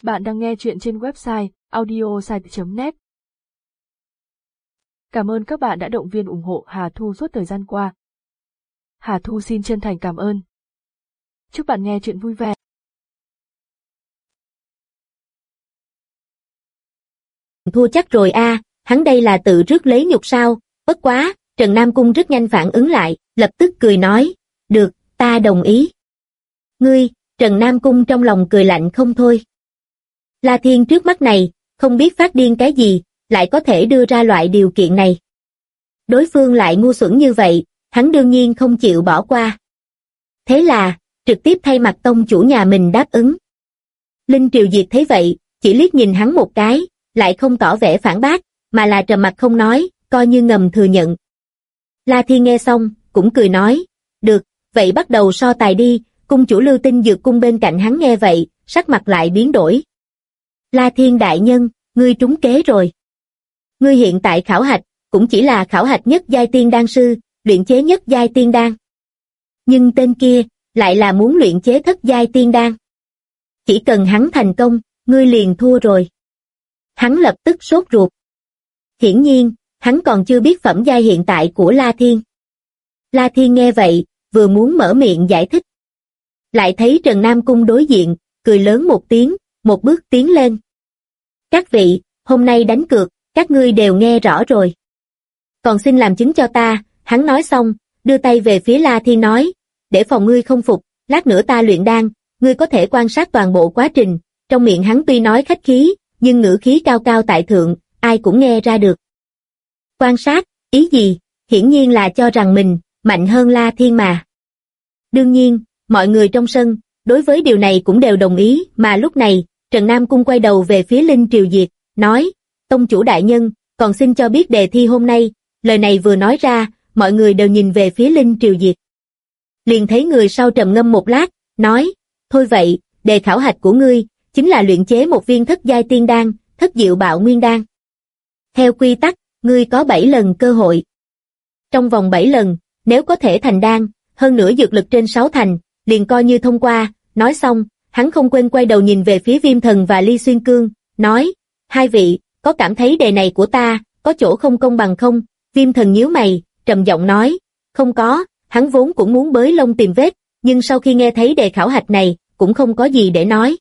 Bạn đang nghe chuyện trên website audiosite.net. Cảm ơn các bạn đã động viên ủng hộ Hà Thu suốt thời gian qua. Hà Thu xin chân thành cảm ơn. Chúc bạn nghe chuyện vui vẻ. Thua chắc rồi a, hắn đây là tự rước lấy nhục sao? Bất quá, Trần Nam Cung rất nhanh phản ứng lại, lập tức cười nói, được, ta đồng ý. Ngươi, Trần Nam Cung trong lòng cười lạnh không thôi. La Thiên trước mắt này, không biết phát điên cái gì, lại có thể đưa ra loại điều kiện này. Đối phương lại ngu xuẩn như vậy, hắn đương nhiên không chịu bỏ qua. Thế là, trực tiếp thay mặt tông chủ nhà mình đáp ứng. Linh Triều Diệt thấy vậy, chỉ liếc nhìn hắn một cái, lại không tỏ vẻ phản bác, mà là trầm mặc không nói, coi như ngầm thừa nhận. La Thiên nghe xong, cũng cười nói, được, vậy bắt đầu so tài đi. Cung chủ Lưu Tinh Dược Cung bên cạnh hắn nghe vậy, sắc mặt lại biến đổi. La Thiên đại nhân, ngươi trúng kế rồi. Ngươi hiện tại khảo hạch, cũng chỉ là khảo hạch nhất giai tiên đan sư, luyện chế nhất giai tiên đan. Nhưng tên kia, lại là muốn luyện chế thất giai tiên đan. Chỉ cần hắn thành công, ngươi liền thua rồi. Hắn lập tức sốt ruột. Hiển nhiên, hắn còn chưa biết phẩm giai hiện tại của La Thiên. La Thiên nghe vậy, vừa muốn mở miệng giải thích. Lại thấy Trần Nam Cung đối diện, cười lớn một tiếng, một bước tiến lên. Các vị, hôm nay đánh cược, các ngươi đều nghe rõ rồi. Còn xin làm chứng cho ta, hắn nói xong, đưa tay về phía La Thiên nói, để phòng ngươi không phục, lát nữa ta luyện đan, ngươi có thể quan sát toàn bộ quá trình. Trong miệng hắn tuy nói khách khí, nhưng ngữ khí cao cao tại thượng, ai cũng nghe ra được. Quan sát, ý gì? Hiển nhiên là cho rằng mình mạnh hơn La Thiên mà. Đương nhiên, mọi người trong sân, đối với điều này cũng đều đồng ý, mà lúc này, Trần Nam Cung quay đầu về phía Linh Triều Diệt, nói, tông chủ đại nhân, còn xin cho biết đề thi hôm nay. Lời này vừa nói ra, mọi người đều nhìn về phía Linh Triều Diệt. Liền thấy người sau trầm ngâm một lát, nói, thôi vậy, đề khảo hạch của ngươi, chính là luyện chế một viên thất giai tiên đan, thất diệu bạo nguyên đan. Theo quy tắc, ngươi có 7 lần cơ hội. Trong vòng 7 lần, nếu có thể thành đan, hơn nữa dược lực trên 6 thành, liền coi như thông qua. Nói xong, hắn không quên quay đầu nhìn về phía Viêm Thần và Ly Xuyên Cương, nói, hai vị, có cảm thấy đề này của ta, có chỗ không công bằng không? Viêm Thần nhíu mày, trầm giọng nói, không có, hắn vốn cũng muốn bới lông tìm vết, nhưng sau khi nghe thấy đề khảo hạch này, cũng không có gì để nói.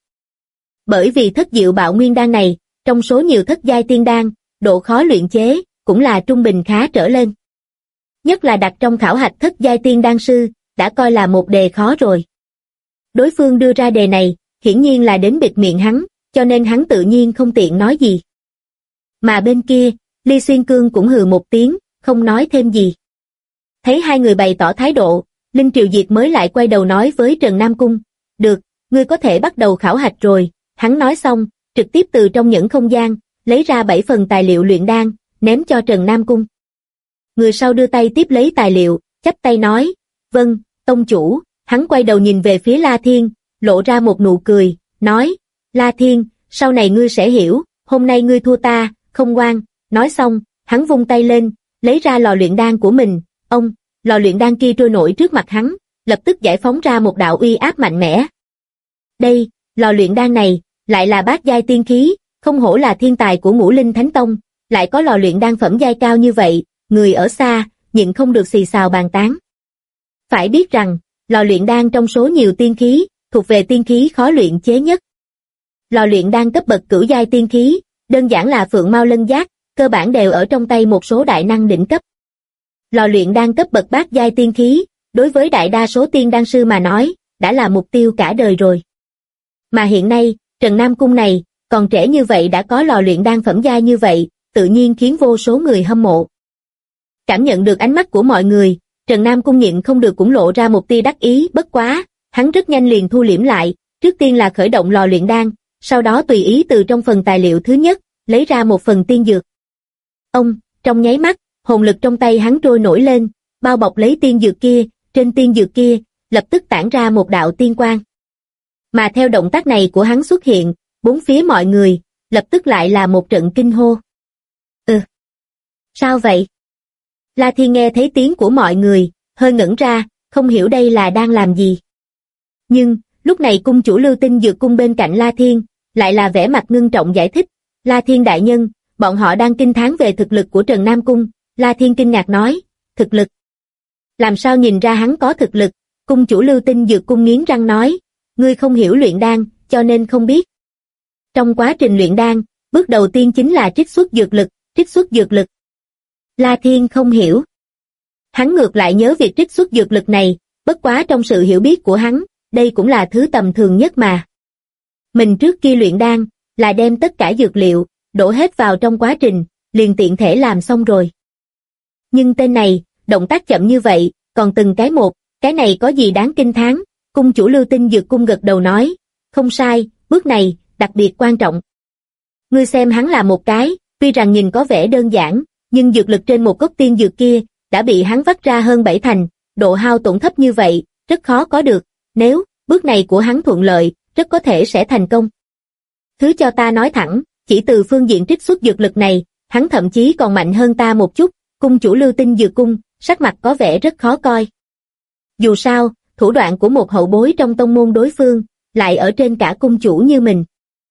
Bởi vì thất diệu bạo nguyên đan này, trong số nhiều thất giai tiên đan, độ khó luyện chế, cũng là trung bình khá trở lên. Nhất là đặt trong khảo hạch thất giai tiên đan sư, đã coi là một đề khó rồi. Đối phương đưa ra đề này, hiển nhiên là đến bịt miệng hắn, cho nên hắn tự nhiên không tiện nói gì. Mà bên kia, Ly Xuyên Cương cũng hừ một tiếng, không nói thêm gì. Thấy hai người bày tỏ thái độ, Linh Triều Diệt mới lại quay đầu nói với Trần Nam Cung, được, ngươi có thể bắt đầu khảo hạch rồi. Hắn nói xong, trực tiếp từ trong nhẫn không gian, lấy ra 7 phần tài liệu luyện đan, ném cho Trần Nam Cung. Người sau đưa tay tiếp lấy tài liệu, chắp tay nói, vâng, tông chủ. Hắn quay đầu nhìn về phía La Thiên, lộ ra một nụ cười, nói, La Thiên, sau này ngươi sẽ hiểu, hôm nay ngươi thua ta, không ngoan. Nói xong, hắn vung tay lên, lấy ra lò luyện đan của mình. Ông, lò luyện đan kia trôi nổi trước mặt hắn, lập tức giải phóng ra một đạo uy áp mạnh mẽ. Đây, lò luyện đan này, lại là bát giai tiên khí, không hổ là thiên tài của Ngũ Linh Thánh Tông, lại có lò luyện đan phẩm giai cao như vậy, người ở xa, nhịn không được xì xào bàn tán. Phải biết rằng, lò luyện đan trong số nhiều tiên khí, thuộc về tiên khí khó luyện chế nhất. Lò luyện đan cấp bậc cửu giai tiên khí, đơn giản là phượng mao lân giác, cơ bản đều ở trong tay một số đại năng đỉnh cấp. Lò luyện đan cấp bậc bát giai tiên khí, đối với đại đa số tiên đan sư mà nói, đã là mục tiêu cả đời rồi. Mà hiện nay, Trần Nam Cung này, còn trẻ như vậy đã có lò luyện đan phẩm giai như vậy, tự nhiên khiến vô số người hâm mộ. Cảm nhận được ánh mắt của mọi người, Trần Nam Cung nhịn không được cũng lộ ra một tia đắc ý, bất quá, hắn rất nhanh liền thu liễm lại, trước tiên là khởi động lò luyện đan, sau đó tùy ý từ trong phần tài liệu thứ nhất, lấy ra một phần tiên dược. Ông, trong nháy mắt, hồn lực trong tay hắn trôi nổi lên, bao bọc lấy tiên dược kia, trên tiên dược kia, lập tức tản ra một đạo tiên quang. Mà theo động tác này của hắn xuất hiện, bốn phía mọi người, lập tức lại là một trận kinh hô. Sao vậy? La Thiên nghe thấy tiếng của mọi người, hơi ngẩn ra, không hiểu đây là đang làm gì. Nhưng, lúc này cung chủ Lưu Tinh Dược Cung bên cạnh La Thiên, lại là vẻ mặt ngưng trọng giải thích, La Thiên đại nhân, bọn họ đang kinh thán về thực lực của Trần Nam Cung. La Thiên kinh ngạc nói, thực lực? Làm sao nhìn ra hắn có thực lực? Cung chủ Lưu Tinh Dược Cung nghiến răng nói, ngươi không hiểu luyện đan, cho nên không biết. Trong quá trình luyện đan, bước đầu tiên chính là trích xuất dược lực, trích xuất dược lực. La Thiên không hiểu. Hắn ngược lại nhớ việc trích xuất dược lực này, bất quá trong sự hiểu biết của hắn, đây cũng là thứ tầm thường nhất mà. Mình trước kia luyện đan, là đem tất cả dược liệu, đổ hết vào trong quá trình, liền tiện thể làm xong rồi. Nhưng tên này, động tác chậm như vậy, còn từng cái một, cái này có gì đáng kinh thán? Cung chủ Lưu Tinh Dược Cung gật đầu nói, không sai, bước này, đặc biệt quan trọng. Ngươi xem hắn là một cái, tuy rằng nhìn có vẻ đơn giản, nhưng dược lực trên một gốc tiên dược kia, đã bị hắn vắt ra hơn 7 thành, độ hao tổn thấp như vậy, rất khó có được, nếu, bước này của hắn thuận lợi, rất có thể sẽ thành công. Thứ cho ta nói thẳng, chỉ từ phương diện trích xuất dược lực này, hắn thậm chí còn mạnh hơn ta một chút. Cung chủ Lưu Tinh Dược Cung, sắc mặt có vẻ rất khó coi. Dù sao, thủ đoạn của một hậu bối trong tông môn đối phương, lại ở trên cả cung chủ như mình.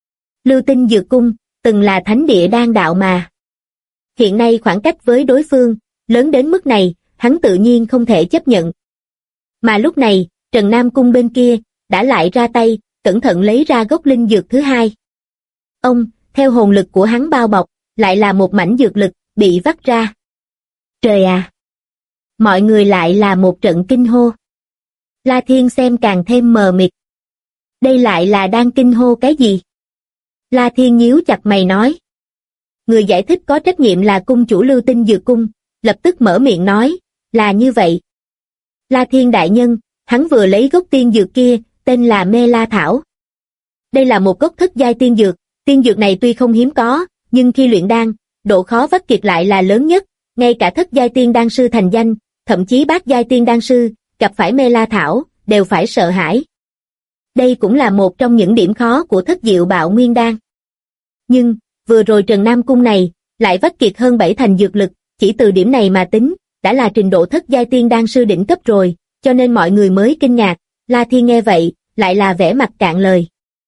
Lưu Tinh Dược Cung, từng là thánh địa đan đạo mà. Hiện nay khoảng cách với đối phương, lớn đến mức này, hắn tự nhiên không thể chấp nhận. Mà lúc này, Trần Nam Cung bên kia, đã lại ra tay, cẩn thận lấy ra gốc linh dược thứ hai. Ông, theo hồn lực của hắn bao bọc, lại là một mảnh dược lực, bị vắt ra. Trời à! Mọi người lại là một trận kinh hô. La Thiên xem càng thêm mờ mịt. Đây lại là đang kinh hô cái gì? La Thiên nhíu chặt mày nói. Người giải thích có trách nhiệm là cung chủ Lưu Tinh Dược Cung, lập tức mở miệng nói, là như vậy. La Thiên đại nhân, hắn vừa lấy gốc tiên dược kia, tên là Mê La Thảo. Đây là một gốc thất giai tiên dược này tuy không hiếm có, nhưng khi luyện đan, độ khó vắt kiệt lại là lớn nhất, ngay cả thất giai tiên đan sư thành danh, thậm chí bát giai tiên đan sư, gặp phải Mê La Thảo, đều phải sợ hãi. Đây cũng là một trong những điểm khó của thất diệu bạo nguyên đan. Nhưng, vừa rồi Trần Nam Cung này, lại vắt kiệt hơn 7 thành dược lực, chỉ từ điểm này mà tính, đã là trình độ thất giai tiên đan sư đỉnh cấp rồi, cho nên mọi người mới kinh ngạc. La Thiên nghe vậy, lại là vẻ mặt cạn lời.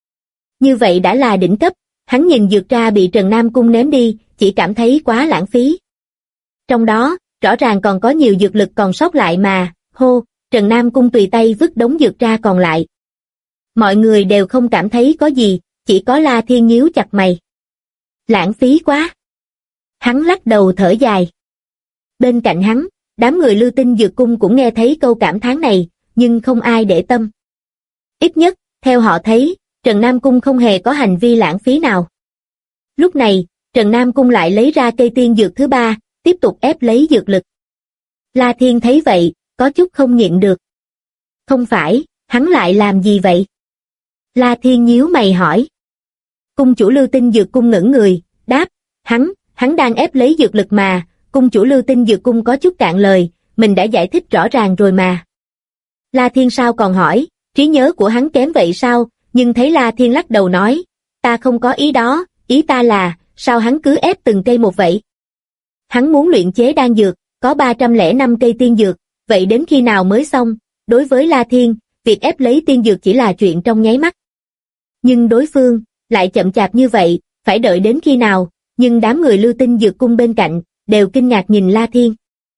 Như vậy đã là đỉnh cấp, hắn nhìn dược ra bị Trần Nam Cung ném đi, chỉ cảm thấy quá lãng phí. Trong đó, rõ ràng còn có nhiều dược lực còn sót lại mà, hô, Trần Nam Cung tùy tay vứt đống dược ra còn lại. Mọi người đều không cảm thấy có gì, chỉ có La Thiên nhíu chặt mày. Lãng phí quá. Hắn lắc đầu thở dài. Bên cạnh hắn, đám người Lưu Tinh Dược Cung cũng nghe thấy câu cảm thán này, nhưng không ai để tâm. Ít nhất, theo họ thấy, Trần Nam Cung không hề có hành vi lãng phí nào. Lúc này, Trần Nam Cung lại lấy ra cây tiên dược thứ ba, tiếp tục ép lấy dược lực. La Thiên thấy vậy, có chút không nhịn được. Không phải, hắn lại làm gì vậy? La Thiên nhíu mày hỏi. Cung chủ Lưu Tinh Dược Cung ngẩn người, đáp, hắn đang ép lấy dược lực mà. Cung chủ Lưu Tinh Dược Cung có chút cạn lời, mình đã giải thích rõ ràng rồi mà. La Thiên sao còn hỏi, trí nhớ của hắn kém vậy sao? Nhưng thấy La Thiên lắc đầu nói, ta không có ý đó, ý ta là, sao hắn cứ ép từng cây một vậy? Hắn muốn luyện chế đan dược, có 305 cây tiên dược, vậy đến khi nào mới xong? Đối với La Thiên, việc ép lấy tiên dược chỉ là chuyện trong nháy mắt. Nhưng đối phương, lại chậm chạp như vậy, phải đợi đến khi nào? Nhưng đám người Lưu Tinh Dược Cung bên cạnh, đều kinh ngạc nhìn La Thiên.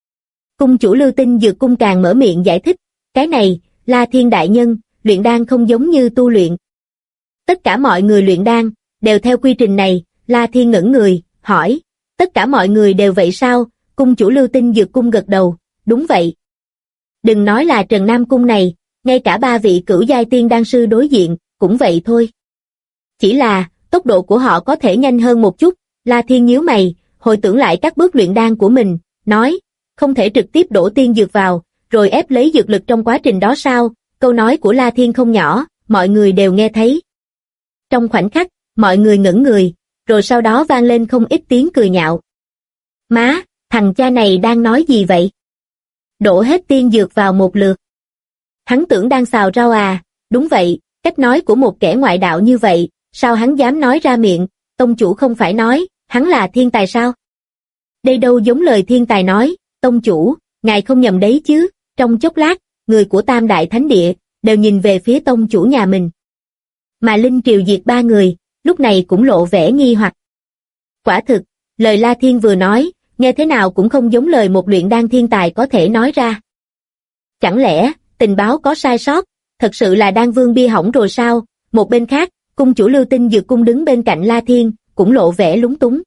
Cung chủ Lưu Tinh Dược Cung càng mở miệng giải thích, cái này, La Thiên đại nhân, luyện đan không giống như tu luyện. Tất cả mọi người luyện đan, đều theo quy trình này. La Thiên ngẩn người, hỏi, tất cả mọi người đều vậy sao? Cung chủ Lưu Tinh Dược Cung gật đầu, đúng vậy. Đừng nói là Trần Nam Cung này, ngay cả 3 vị cửu giai tiên đan sư đối diện, cũng vậy thôi. Chỉ là, tốc độ của họ có thể nhanh hơn một chút. La Thiên nhíu mày, hồi tưởng lại các bước luyện đan của mình, nói, không thể trực tiếp đổ tiên dược vào, rồi ép lấy dược lực trong quá trình đó sao? Câu nói của La Thiên không nhỏ, mọi người đều nghe thấy. Trong khoảnh khắc, mọi người ngẩn người, rồi sau đó vang lên không ít tiếng cười nhạo. Má, thằng cha này đang nói gì vậy? Đổ hết tiên dược vào một lượt. Hắn tưởng đang xào rau à? Đúng vậy, cách nói của một kẻ ngoại đạo như vậy, sao hắn dám nói ra miệng? Tông chủ không phải nói, hắn là thiên tài sao? Đây đâu giống lời thiên tài nói, tông chủ, ngài không nhầm đấy chứ? Trong chốc lát, người của Tam Đại Thánh Địa đều nhìn về phía tông chủ nhà mình. Mà Linh Triều Diệt 3 người, lúc này cũng lộ vẻ nghi hoặc. Quả thực, lời La Thiên vừa nói, nghe thế nào cũng không giống lời một luyện đan thiên tài có thể nói ra. Chẳng lẽ, tình báo có sai sót, thật sự là đan vương bia hỏng rồi sao? Một bên khác, cung chủ Lưu Tinh Dược Cung đứng bên cạnh La Thiên, cũng lộ vẻ lúng túng.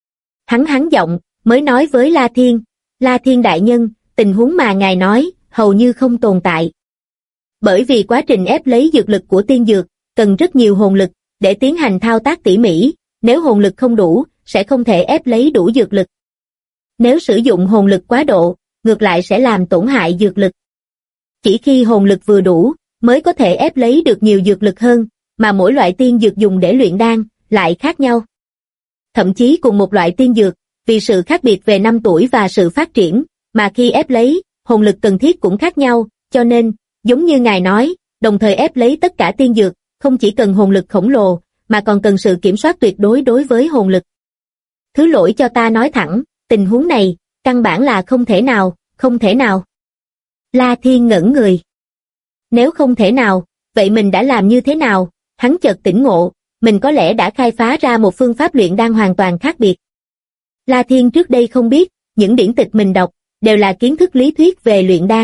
Hắn giọng, mới nói với La Thiên đại nhân, tình huống mà ngài nói, hầu như không tồn tại. Bởi vì quá trình ép lấy dược lực của tiên dược, cần rất nhiều hồn lực, để tiến hành thao tác tỉ mỉ, nếu hồn lực không đủ, sẽ không thể ép lấy đủ dược lực. Nếu sử dụng hồn lực quá độ, ngược lại sẽ làm tổn hại dược lực. Chỉ khi hồn lực vừa đủ, mới có thể ép lấy được nhiều dược lực hơn, mà mỗi loại tiên dược dùng để luyện đan, lại khác nhau. Thậm chí cùng một loại tiên dược, vì sự khác biệt về năm tuổi và sự phát triển, mà khi ép lấy, hồn lực cần thiết cũng khác nhau, cho nên, giống như ngài nói, đồng thời ép lấy tất cả tiên dược, không chỉ cần hồn lực khổng lồ, mà còn cần sự kiểm soát tuyệt đối đối với hồn lực. Thứ lỗi cho ta nói thẳng, tình huống này, căn bản là không thể nào. La Thiên ngẩn người. Nếu không thể nào, vậy mình đã làm như thế nào? Hắn chợt tỉnh ngộ, mình có lẽ đã khai phá ra một phương pháp luyện đan hoàn toàn khác biệt. La Thiên trước đây không biết, những điển tịch mình đọc, đều là kiến thức lý thuyết về luyện đan.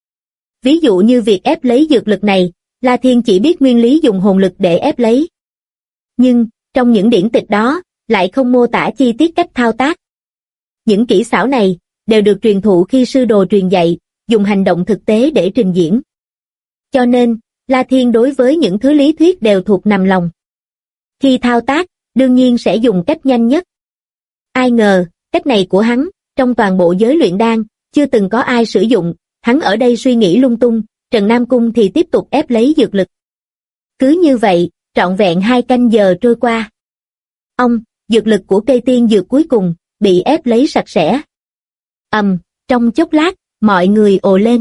Ví dụ như việc ép lấy dược lực này, La Thiên chỉ biết nguyên lý dùng hồn lực để ép lấy. Nhưng, trong những điển tịch đó, lại không mô tả chi tiết cách thao tác. Những kỹ xảo này, đều được truyền thụ khi sư đồ truyền dạy, dùng hành động thực tế để trình diễn. Cho nên, La Thiên đối với những thứ lý thuyết đều thuộc nằm lòng. Khi thao tác, đương nhiên sẽ dùng cách nhanh nhất. Ai ngờ, cách này của hắn, trong toàn bộ giới luyện đan, chưa từng có ai sử dụng, hắn ở đây suy nghĩ lung tung, Trần Nam Cung thì tiếp tục ép lấy dược lực. Cứ như vậy, trọn vẹn 2 canh giờ trôi qua. Dược lực của cây tiên dược cuối cùng, bị ép lấy sạch sẽ. Trong chốc lát, mọi người ồ lên.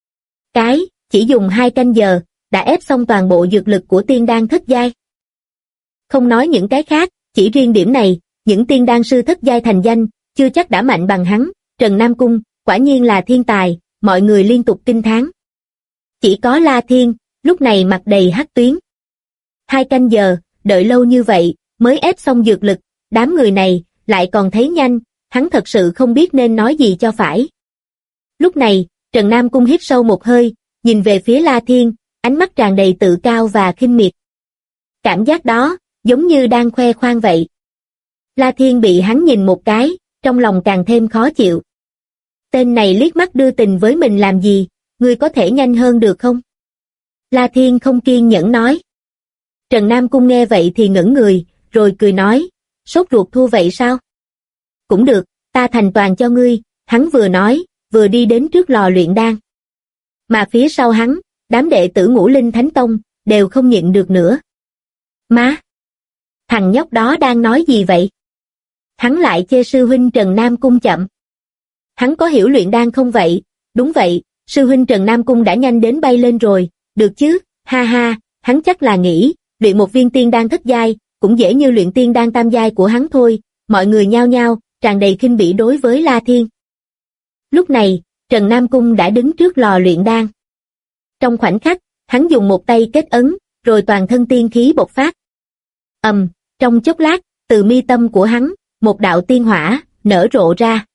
Chỉ dùng 2 canh giờ, đã ép xong toàn bộ dược lực của tiên đan thất giai. Không nói những cái khác, chỉ riêng điểm này, những tiên đan sư thất giai thành danh, chưa chắc đã mạnh bằng hắn. Trần Nam Cung, quả nhiên là thiên tài, mọi người liên tục kinh thán. Chỉ có La Thiên, lúc này mặt đầy hắc tuyến. 2 canh giờ, đợi lâu như vậy, mới ép xong dược lực, đám người này, lại còn thấy nhanh, hắn thật sự không biết nên nói gì cho phải. Lúc này, Trần Nam Cung hít sâu một hơi, nhìn về phía La Thiên, ánh mắt tràn đầy tự cao và khinh miệt. Cảm giác đó, giống như đang khoe khoang vậy. La Thiên bị hắn nhìn một cái, trong lòng càng thêm khó chịu. Tên này liếc mắt đưa tình với mình làm gì, ngươi có thể nhanh hơn được không? La Thiên không kiên nhẫn nói. Trần Nam Cung nghe vậy thì ngẩn người, rồi cười nói, sốt ruột thua vậy sao? Cũng được, ta thành toàn cho ngươi, hắn vừa nói, vừa đi đến trước lò luyện đan. Mà phía sau hắn, đám đệ tử Ngũ Linh Thánh Tông, đều không nhịn được nữa. Má! Thằng nhóc đó đang nói gì vậy? Hắn lại chê sư huynh Trần Nam Cung chậm. Hắn có hiểu luyện đan không vậy? Đúng vậy, sư huynh Trần Nam Cung đã nhanh đến bay lên rồi, được chứ, ha ha, hắn chắc là nghĩ, luyện một viên tiên đan thất giai, cũng dễ như luyện tiên đan tam giai của hắn thôi. Mọi người nhao nhao, tràn đầy khinh bỉ đối với La Thiên. Lúc này, Trần Nam Cung đã đứng trước lò luyện đan. Trong khoảnh khắc, hắn dùng một tay kết ấn, rồi toàn thân tiên khí bộc phát. Trong chốc lát, từ mi tâm của hắn, một đạo tiên hỏa, nở rộ ra.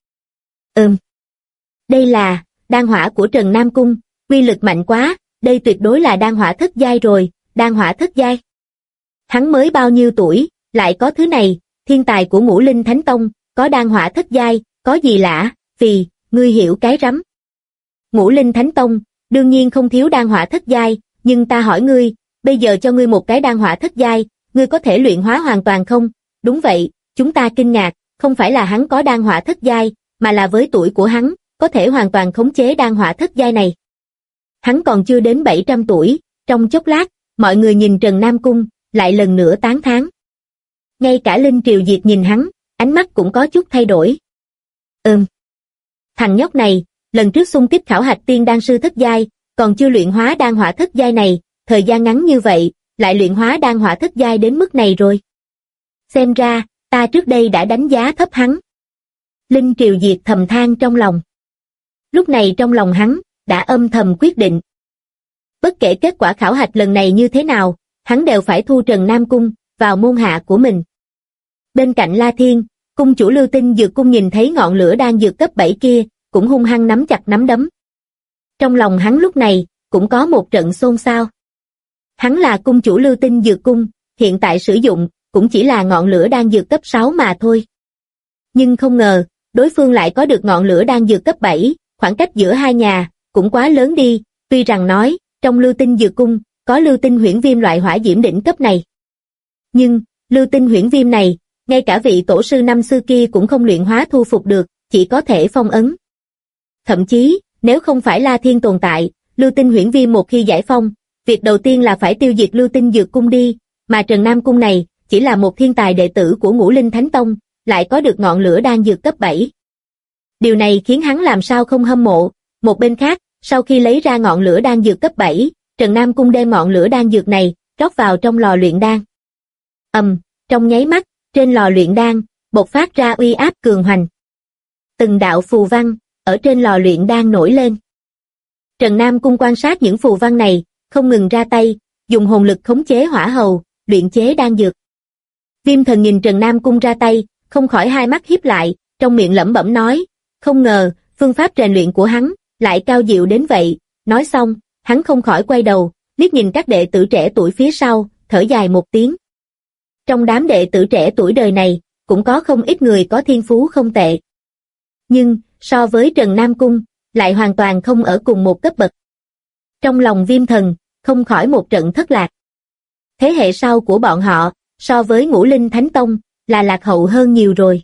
Đây là, đan hỏa của Trần Nam Cung, uy lực mạnh quá, đây tuyệt đối là đan hỏa thất giai rồi, đan hỏa thất giai. Hắn mới bao nhiêu tuổi, lại có thứ này, thiên tài của Ngũ Linh Thánh Tông, có đan hỏa thất giai, có gì lạ, vì, ngươi hiểu cái rắm. Ngũ Linh Thánh Tông, đương nhiên không thiếu đan hỏa thất giai, nhưng ta hỏi ngươi, bây giờ cho ngươi một cái đan hỏa thất giai, ngươi có thể luyện hóa hoàn toàn không? Đúng vậy, chúng ta kinh ngạc, không phải là hắn có đan hỏa thất giai, mà là với tuổi của hắn, có thể hoàn toàn khống chế đan hỏa thất giai này. Hắn còn chưa đến 700 tuổi, trong chốc lát, mọi người nhìn Trần Nam Cung, lại lần nữa tán thán. Ngay cả Linh Triều Diệt nhìn hắn, ánh mắt cũng có chút thay đổi. Thằng nhóc này, lần trước xung kích khảo hạch tiên đan sư thất giai, còn chưa luyện hóa đan hỏa thất giai này, thời gian ngắn như vậy, lại luyện hóa đan hỏa thất giai đến mức này rồi. Xem ra, ta trước đây đã đánh giá thấp hắn. Linh Triều Diệt thầm than trong lòng. Lúc này trong lòng hắn, đã âm thầm quyết định. Bất kể kết quả khảo hạch lần này như thế nào, hắn đều phải thu Trần Nam Cung, vào môn hạ của mình. Bên cạnh La Thiên, cung chủ Lưu Tinh Dược Cung nhìn thấy ngọn lửa đan dược cấp 7 kia, cũng hung hăng nắm chặt nắm đấm. Trong lòng hắn lúc này, cũng có một trận xôn xao. Hắn là cung chủ Lưu Tinh Dược Cung, hiện tại sử dụng, cũng chỉ là ngọn lửa đan dược cấp 6 mà thôi. Nhưng không ngờ, đối phương lại có được ngọn lửa đan dược cấp 7, khoảng cách giữa hai nhà, cũng quá lớn đi, tuy rằng nói, trong Lưu Tinh Dược Cung, có Lưu Tinh Huyễn Viêm loại hỏa diễm đỉnh cấp này. Nhưng, Lưu Tinh Huyễn Viêm này, ngay cả vị tổ sư năm xưa kia cũng không luyện hóa thu phục được, chỉ có thể phong ấn. Thậm chí, nếu không phải La Thiên tồn tại, Lưu Tinh Huyễn Viêm một khi giải phong, việc đầu tiên là phải tiêu diệt Lưu Tinh Dược Cung đi, mà Trần Nam Cung này, chỉ là một thiên tài đệ tử của Ngũ Linh Thánh Tông, lại có được ngọn lửa đan dược cấp 7. Điều này khiến hắn làm sao không hâm mộ. Một bên khác, sau khi lấy ra ngọn lửa đan dược cấp 7, Trần Nam Cung đem ngọn lửa đan dược này rót vào trong lò luyện đan. Trong nháy mắt, trên lò luyện đan bộc phát ra uy áp cường hoành. Từng đạo phù văn ở trên lò luyện đan nổi lên. Trần Nam Cung quan sát những phù văn này, không ngừng ra tay, dùng hồn lực khống chế hỏa hầu, luyện chế đan dược. Viêm Thần nhìn Trần Nam Cung ra tay, không khỏi hai mắt híp lại, trong miệng lẩm bẩm nói, không ngờ, phương pháp rèn luyện của hắn lại cao diệu đến vậy. Nói xong, hắn không khỏi quay đầu, liếc nhìn các đệ tử trẻ tuổi phía sau, thở dài một tiếng. Trong đám đệ tử trẻ tuổi đời này, cũng có không ít người có thiên phú không tệ. Nhưng, so với Trần Nam Cung, lại hoàn toàn không ở cùng một cấp bậc. Trong lòng Viêm Thần, không khỏi một trận thất lạc. Thế hệ sau của bọn họ, so với Ngũ Linh Thánh Tông, là lạc hậu hơn nhiều rồi.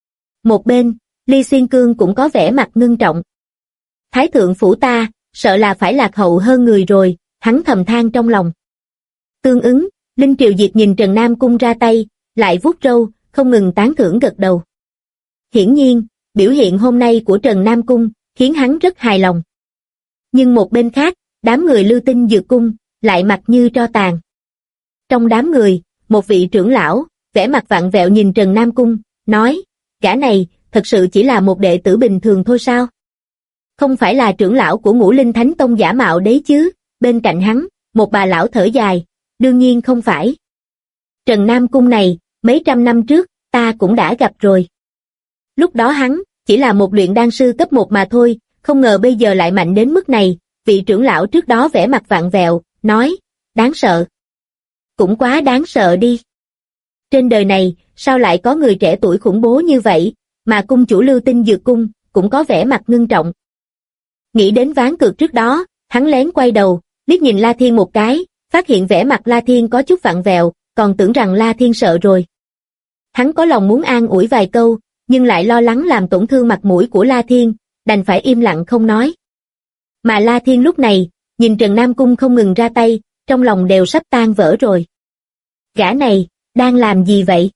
Một bên, Ly Xuyên Cương cũng có vẻ mặt ngưng trọng. Thái thượng phủ ta, sợ là phải lạc hậu hơn người rồi, hắn thầm than trong lòng. Tương ứng, Linh Triều Diệt nhìn Trần Nam Cung ra tay, lại vuốt râu, không ngừng tán thưởng gật đầu. Hiển nhiên, biểu hiện hôm nay của Trần Nam Cung, khiến hắn rất hài lòng. Nhưng một bên khác, đám người Lưu Tinh Dược Cung, lại mặt như tro tàn. Trong đám người, một vị trưởng lão, vẻ mặt vặn vẹo nhìn Trần Nam Cung, nói, gã này, thật sự chỉ là một đệ tử bình thường thôi sao? Không phải là trưởng lão của Ngũ Linh Thánh Tông giả mạo đấy chứ? Bên cạnh hắn, một bà lão thở dài, đương nhiên không phải. Trần Nam Cung này, mấy trăm năm trước, ta cũng đã gặp rồi. Lúc đó hắn, chỉ là một luyện đan sư cấp 1 mà thôi, không ngờ bây giờ lại mạnh đến mức này. Vị trưởng lão trước đó vẻ mặt vặn vẹo, nói, đáng sợ. Cũng quá đáng sợ đi. Trên đời này, sao lại có người trẻ tuổi khủng bố như vậy, mà cung chủ Lưu Tinh Dược Cung, cũng có vẻ mặt ngưng trọng. Nghĩ đến ván cược trước đó, hắn lén quay đầu, liếc nhìn La Thiên một cái, phát hiện vẻ mặt La Thiên có chút vặn vẹo, còn tưởng rằng La Thiên sợ rồi. Hắn có lòng muốn an ủi vài câu, nhưng lại lo lắng làm tổn thương mặt mũi của La Thiên, đành phải im lặng không nói. Mà La Thiên lúc này, nhìn Trần Nam Cung không ngừng ra tay, trong lòng đều sắp tan vỡ rồi. Gã này, đang làm gì vậy?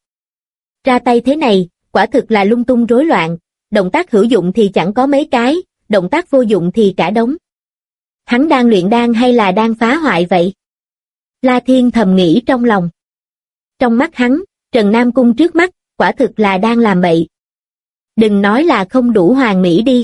Ra tay thế này, quả thực là lung tung rối loạn, động tác hữu dụng thì chẳng có mấy cái, động tác vô dụng thì cả đống. Hắn đang luyện đan hay là đang phá hoại vậy? La Thiên thầm nghĩ trong lòng. Trong mắt hắn, Trần Nam Cung trước mắt, quả thực là đang làm bậy. Đừng nói là không đủ hoàn mỹ đi.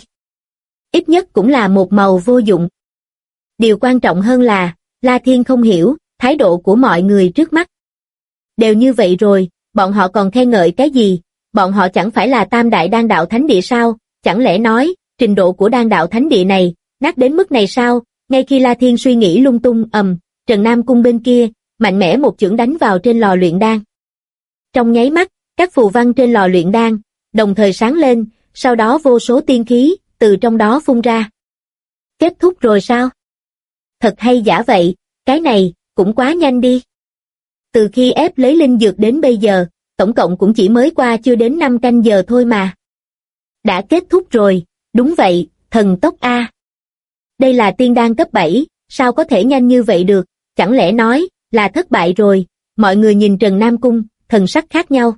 Ít nhất cũng là một màu vô dụng. Điều quan trọng hơn là, La Thiên không hiểu, thái độ của mọi người trước mắt. Đều như vậy rồi, bọn họ còn khen ngợi cái gì? Bọn họ chẳng phải là tam đại đan đạo thánh địa sao? Chẳng lẽ nói, trình độ của đan đạo thánh địa này, nát đến mức này sao? Ngay khi La Thiên suy nghĩ lung tung, Trần Nam Cung bên kia, mạnh mẽ một chưởng đánh vào trên lò luyện đan. Trong nháy mắt, các phù văn trên lò luyện đan, đồng thời sáng lên, sau đó vô số tiên khí, từ trong đó phun ra. Kết thúc rồi sao? Thật hay giả vậy, cái này, cũng quá nhanh đi. Từ khi ép lấy linh dược đến bây giờ, tổng cộng cũng chỉ mới qua chưa đến 5 canh giờ thôi mà. Đã kết thúc rồi, đúng vậy, thần tốc A. Đây là tiên đan cấp 7, sao có thể nhanh như vậy được, chẳng lẽ nói, là thất bại rồi, mọi người nhìn Trần Nam Cung, thần sắc khác nhau.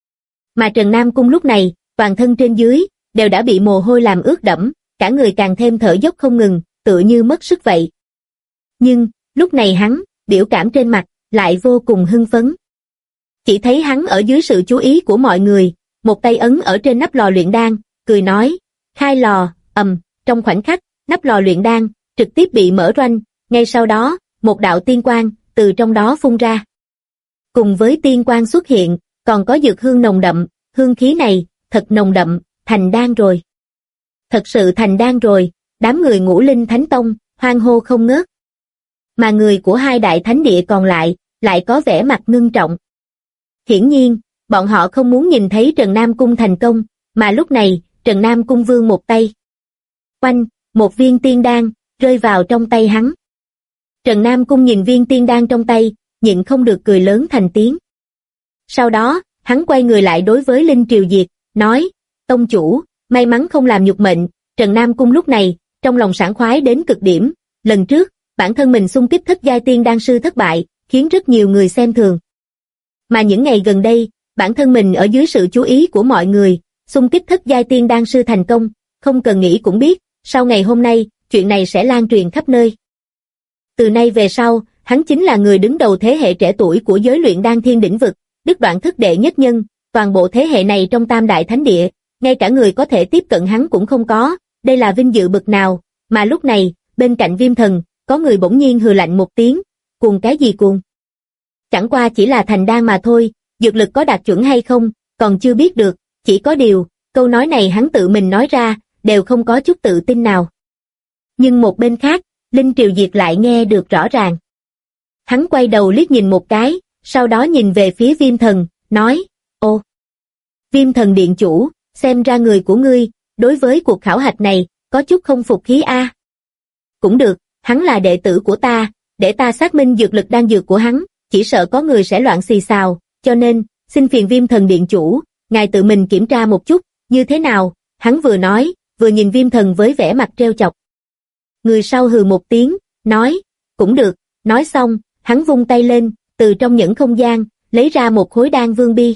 Mà Trần Nam Cung lúc này, toàn thân trên dưới, đều đã bị mồ hôi làm ướt đẫm, cả người càng thêm thở dốc không ngừng, tựa như mất sức vậy. Nhưng, lúc này hắn, biểu cảm trên mặt, lại vô cùng hưng phấn. Chỉ thấy hắn ở dưới sự chú ý của mọi người, một tay ấn ở trên nắp lò luyện đan, cười nói, khai lò, trong khoảnh khắc, nắp lò luyện đan, trực tiếp bị mở roanh, ngay sau đó, một đạo tiên quang, từ trong đó phun ra. Cùng với tiên quang xuất hiện, còn có dược hương nồng đậm, hương khí này, thật nồng đậm, thành đan rồi. Thật sự thành đan rồi, đám người Ngũ Linh Thánh Tông, hoan hô không ngớt. Mà người của hai đại thánh địa còn lại có vẻ mặt ngưng trọng. Hiển nhiên, bọn họ không muốn nhìn thấy Trần Nam Cung thành công, mà lúc này, Trần Nam Cung vươn một tay. Oanh, một viên tiên đan, rơi vào trong tay hắn. Trần Nam Cung nhìn viên tiên đan trong tay, nhịn không được cười lớn thành tiếng. Sau đó, hắn quay người lại đối với Linh Triều Diệt, nói, tông chủ, may mắn không làm nhục mệnh. Trần Nam Cung lúc này, trong lòng sảng khoái đến cực điểm, lần trước, bản thân mình xung kích thất giai tiên đan sư thất bại, khiến rất nhiều người xem thường. Mà những ngày gần đây, bản thân mình ở dưới sự chú ý của mọi người, xung kích thất giai tiên đan sư thành công, không cần nghĩ cũng biết, sau ngày hôm nay, chuyện này sẽ lan truyền khắp nơi. Từ nay về sau, hắn chính là người đứng đầu thế hệ trẻ tuổi của giới luyện đan thiên đỉnh vực, đứt đoạn thức đệ nhất nhân, toàn bộ thế hệ này trong Tam Đại Thánh Địa, ngay cả người có thể tiếp cận hắn cũng không có, đây là vinh dự bực nào, mà lúc này, bên cạnh Viêm Thần, có người bỗng nhiên hừ lạnh một tiếng, cuồng cái gì cuồng? Chẳng qua chỉ là thành đan mà thôi, dược lực có đạt chuẩn hay không, còn chưa biết được, chỉ có điều, câu nói này hắn tự mình nói ra, đều không có chút tự tin nào. Nhưng một bên khác, Linh Triều Diệt lại nghe được rõ ràng. Hắn quay đầu liếc nhìn một cái, sau đó nhìn về phía Viêm Thần, nói, ô, Viêm Thần điện chủ, xem ra người của ngươi, đối với cuộc khảo hạch này, có chút không phục khí a. Cũng được, hắn là đệ tử của ta, để ta xác minh dược lực đan dược của hắn, chỉ sợ có người sẽ loạn xì xào, cho nên, xin phiền Viêm Thần điện chủ, ngài tự mình kiểm tra một chút, như thế nào, hắn vừa nói, vừa nhìn Viêm Thần với vẻ mặt trêu chọc. Người sau hừ một tiếng, nói, cũng được, nói xong, hắn vung tay lên, từ trong những không gian, lấy ra một khối đan vương bi.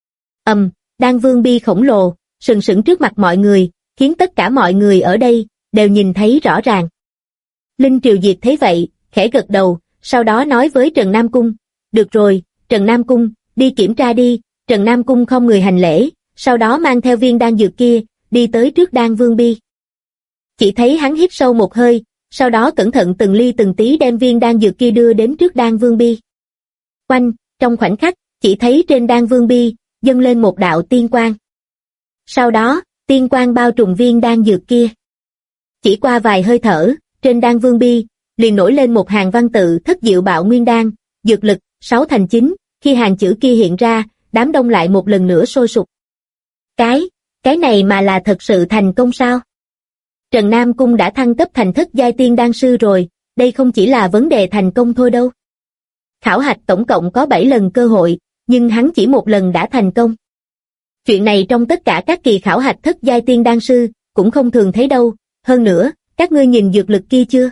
Đan vương bi khổng lồ, sừng sững trước mặt mọi người, khiến tất cả mọi người ở đây, đều nhìn thấy rõ ràng. Linh Triều Diệt thấy vậy, khẽ gật đầu, sau đó nói với Trần Nam Cung, được rồi, Trần Nam Cung, đi kiểm tra đi. Trần Nam Cung không người hành lễ, sau đó mang theo viên đan dược kia, đi tới trước đan vương bi. Chỉ thấy hắn hít sâu một hơi, sau đó cẩn thận từng ly từng tí đem viên đan dược kia đưa đến trước đan vương bi. Oanh, trong khoảnh khắc, chỉ thấy trên đan vương bi, dâng lên một đạo tiên quang. Sau đó, tiên quang bao trùm viên đan dược kia. Chỉ qua vài hơi thở, trên đan vương bi, liền nổi lên một hàng văn tự thất diệu bạo nguyên đan, dược lực, 6 thành 9, khi hàng chữ kia hiện ra, đám đông lại một lần nữa sôi sục. Cái này mà là thật sự thành công sao? Trần Nam Cung đã thăng cấp thành thất giai tiên đan sư rồi, đây không chỉ là vấn đề thành công thôi đâu. Khảo hạch tổng cộng có 7 lần cơ hội, nhưng hắn chỉ một lần đã thành công. Chuyện này trong tất cả các kỳ khảo hạch thất giai tiên đan sư, cũng không thường thấy đâu, hơn nữa, các ngươi nhìn dược lực kia chưa?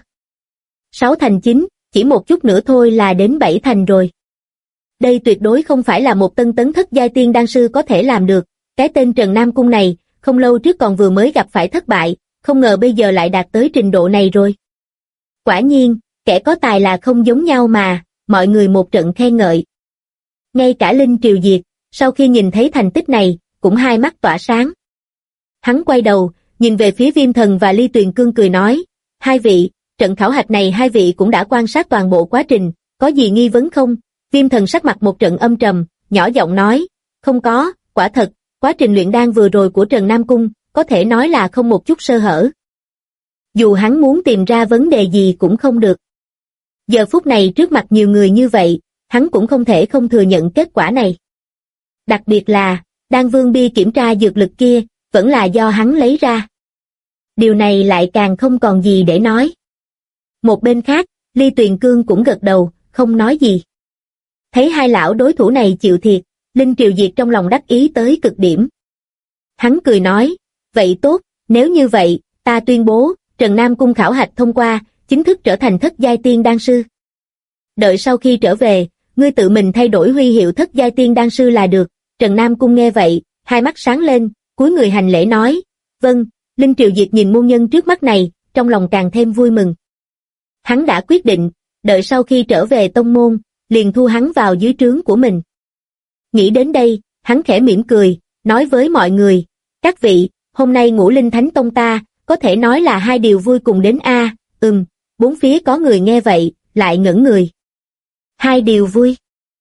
6 thành 9, chỉ một chút nữa thôi là đến 7 thành rồi. Đây tuyệt đối không phải là một tân tấn thất giai tiên đan sư có thể làm được, cái tên Trần Nam Cung này, không lâu trước còn vừa mới gặp phải thất bại, không ngờ bây giờ lại đạt tới trình độ này rồi. Quả nhiên, kẻ có tài là không giống nhau mà, mọi người một trận khen ngợi. Ngay cả Linh Triều Diệt, sau khi nhìn thấy thành tích này, cũng hai mắt tỏa sáng. Hắn quay đầu, nhìn về phía Viêm Thần và Ly Tuyền Cương cười nói, hai vị, trận khảo hạch này hai vị cũng đã quan sát toàn bộ quá trình, có gì nghi vấn không? Viêm Thần sắc mặt một trận âm trầm, nhỏ giọng nói, không có, quả thật, quá trình luyện đan vừa rồi của Trần Nam Cung, có thể nói là không một chút sơ hở. Dù hắn muốn tìm ra vấn đề gì cũng không được. Giờ phút này trước mặt nhiều người như vậy, hắn cũng không thể không thừa nhận kết quả này. Đặc biệt là, đan vương bi kiểm tra dược lực kia, vẫn là do hắn lấy ra. Điều này lại càng không còn gì để nói. Một bên khác, Ly Tuyền Cương cũng gật đầu, không nói gì. Thấy hai lão đối thủ này chịu thiệt, Linh Triều Diệt trong lòng đắc ý tới cực điểm. Hắn cười nói, vậy tốt, nếu như vậy, ta tuyên bố, Trần Nam Cung khảo hạch thông qua, chính thức trở thành thất giai tiên đan sư. Đợi sau khi trở về, ngươi tự mình thay đổi huy hiệu thất giai tiên đan sư là được. Trần Nam Cung nghe vậy, hai mắt sáng lên, cúi người hành lễ nói, vâng. Linh Triều Diệt nhìn môn nhân trước mắt này, trong lòng càng thêm vui mừng. Hắn đã quyết định, đợi sau khi trở về tông môn, liền thu hắn vào dưới trướng của mình. Nghĩ đến đây, hắn khẽ mỉm cười, nói với mọi người, các vị, hôm nay Ngũ Linh Thánh Tông ta, có thể nói là hai điều vui cùng đến a. Bốn phía có người nghe vậy, lại ngẩn người. Hai điều vui.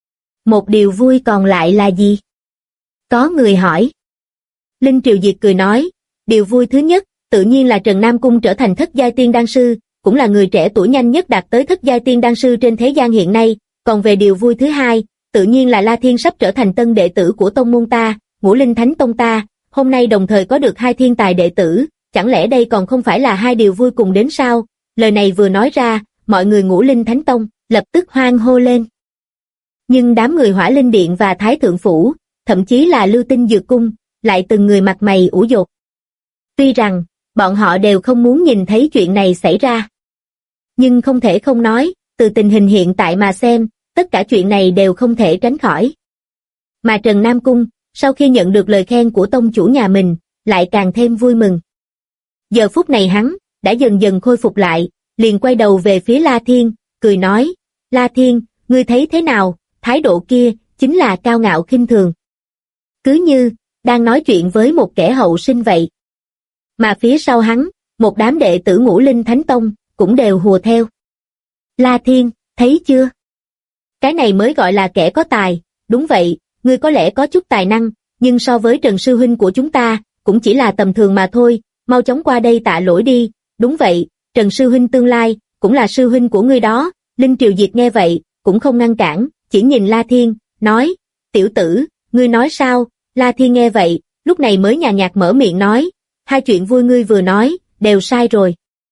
Một điều vui còn lại là gì? Có người hỏi. Linh Triều Diệt cười nói, điều vui thứ nhất, tự nhiên là Trần Nam Cung trở thành thất giai tiên đan sư, cũng là người trẻ tuổi nhanh nhất đạt tới thất giai tiên đan sư trên thế gian hiện nay, còn về điều vui thứ hai, tự nhiên là La Thiên sắp trở thành tân đệ tử của tông môn ta, Ngũ Linh Thánh Tông ta, hôm nay đồng thời có được hai thiên tài đệ tử, chẳng lẽ đây còn không phải là hai điều vui cùng đến sao? Lời này vừa nói ra, mọi người Ngũ Linh Thánh Tông lập tức hoan hô lên. Nhưng đám người Hỏa Linh Điện và Thái Thượng Phủ, thậm chí là Lưu Tinh Dược Cung, lại từng người mặt mày ủ dột. Tuy rằng, bọn họ đều không muốn nhìn thấy chuyện này xảy ra. Nhưng không thể không nói, từ tình hình hiện tại mà xem, tất cả chuyện này đều không thể tránh khỏi. Mà Trần Nam Cung, sau khi nhận được lời khen của tông chủ nhà mình, lại càng thêm vui mừng. Giờ phút này hắn, đã dần dần khôi phục lại, liền quay đầu về phía La Thiên, cười nói, La Thiên, ngươi thấy thế nào, thái độ kia, chính là cao ngạo khinh thường. Cứ như, đang nói chuyện với một kẻ hậu sinh vậy. Mà phía sau hắn, một đám đệ tử Ngũ Linh Thánh Tông, cũng đều hùa theo. La Thiên, thấy chưa? Cái này mới gọi là kẻ có tài, đúng vậy, ngươi có lẽ có chút tài năng, nhưng so với Trần Sư Huynh của chúng ta, cũng chỉ là tầm thường mà thôi, mau chóng qua đây tạ lỗi đi, đúng vậy, Trần Sư Huynh tương lai, cũng là Sư Huynh của ngươi đó, Linh Triều Diệt nghe vậy, cũng không ngăn cản, chỉ nhìn La Thiên, nói, tiểu tử, ngươi nói sao? La Thiên nghe vậy, lúc này mới nhàn nhạt mở miệng nói, hai chuyện vui ngươi vừa nói, đều sai rồi.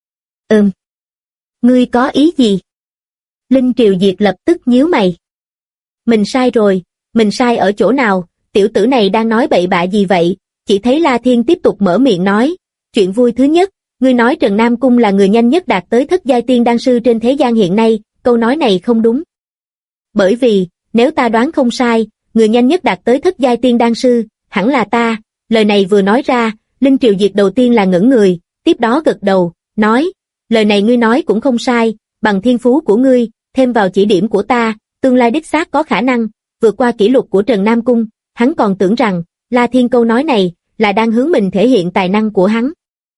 Ngươi có ý gì? Linh Triều Diệt lập tức nhíu mày. Mình sai rồi, mình sai ở chỗ nào, tiểu tử này đang nói bậy bạ gì vậy? Chỉ thấy La Thiên tiếp tục mở miệng nói, chuyện vui thứ nhất, ngươi nói Trần Nam Cung là người nhanh nhất đạt tới thất giai tiên đan sư trên thế gian hiện nay, câu nói này không đúng. Bởi vì, nếu ta đoán không sai, người nhanh nhất đạt tới thất giai tiên đan sư, hẳn là ta. Lời này vừa nói ra, Linh Triều Diệt đầu tiên là ngẩn người, tiếp đó gật đầu, nói, lời này ngươi nói cũng không sai, bằng thiên phú của ngươi, thêm vào chỉ điểm của ta, tương lai đích xác có khả năng, vượt qua kỷ lục của Trần Nam Cung, hắn còn tưởng rằng, La Thiên câu nói này, là đang hướng mình thể hiện tài năng của hắn.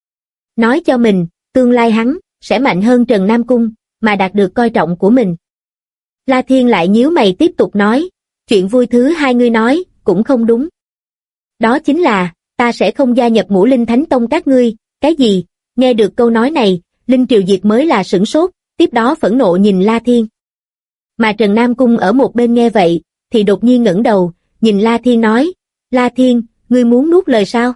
Nói cho mình, tương lai hắn, sẽ mạnh hơn Trần Nam Cung, mà đạt được coi trọng của mình. La Thiên lại nhíu mày tiếp tục nói, chuyện vui thứ hai ngươi nói, cũng không đúng. Đó chính là, ta sẽ không gia nhập Ngũ Linh Thánh Tông các ngươi, cái gì? Nghe được câu nói này, Linh Triều Diệt mới là sửng sốt, tiếp đó phẫn nộ nhìn La Thiên. Mà Trần Nam Cung ở một bên nghe vậy, thì đột nhiên ngẩng đầu, nhìn La Thiên nói, La Thiên, ngươi muốn nuốt lời sao?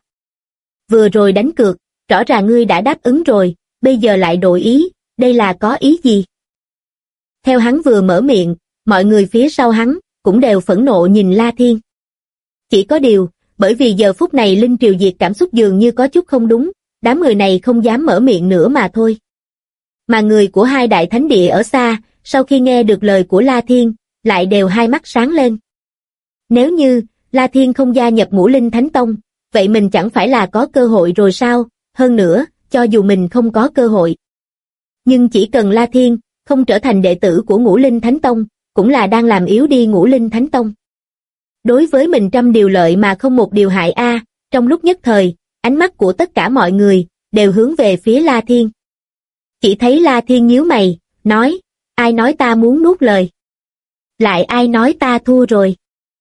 Vừa rồi đánh cược, rõ ràng ngươi đã đáp ứng rồi, bây giờ lại đổi ý, đây là có ý gì? Theo hắn vừa mở miệng, mọi người phía sau hắn, cũng đều phẫn nộ nhìn La Thiên. Chỉ có điều, bởi vì giờ phút này Linh Triều Diệt cảm xúc dường như có chút không đúng, đám người này không dám mở miệng nữa mà thôi. Mà người của hai đại thánh địa ở xa, sau khi nghe được lời của La Thiên, lại đều hai mắt sáng lên. Nếu như, La Thiên không gia nhập Ngũ Linh Thánh Tông, vậy mình chẳng phải là có cơ hội rồi sao? Hơn nữa, cho dù mình không có cơ hội. Nhưng chỉ cần La Thiên không trở thành đệ tử của Ngũ Linh Thánh Tông, cũng là đang làm yếu đi Ngũ Linh Thánh Tông. Đối với mình trăm điều lợi mà không một điều hại trong lúc nhất thời, ánh mắt của tất cả mọi người, đều hướng về phía La Thiên. Chỉ thấy La Thiên nhíu mày, nói, ai nói ta muốn nuốt lời? Lại ai nói ta thua rồi?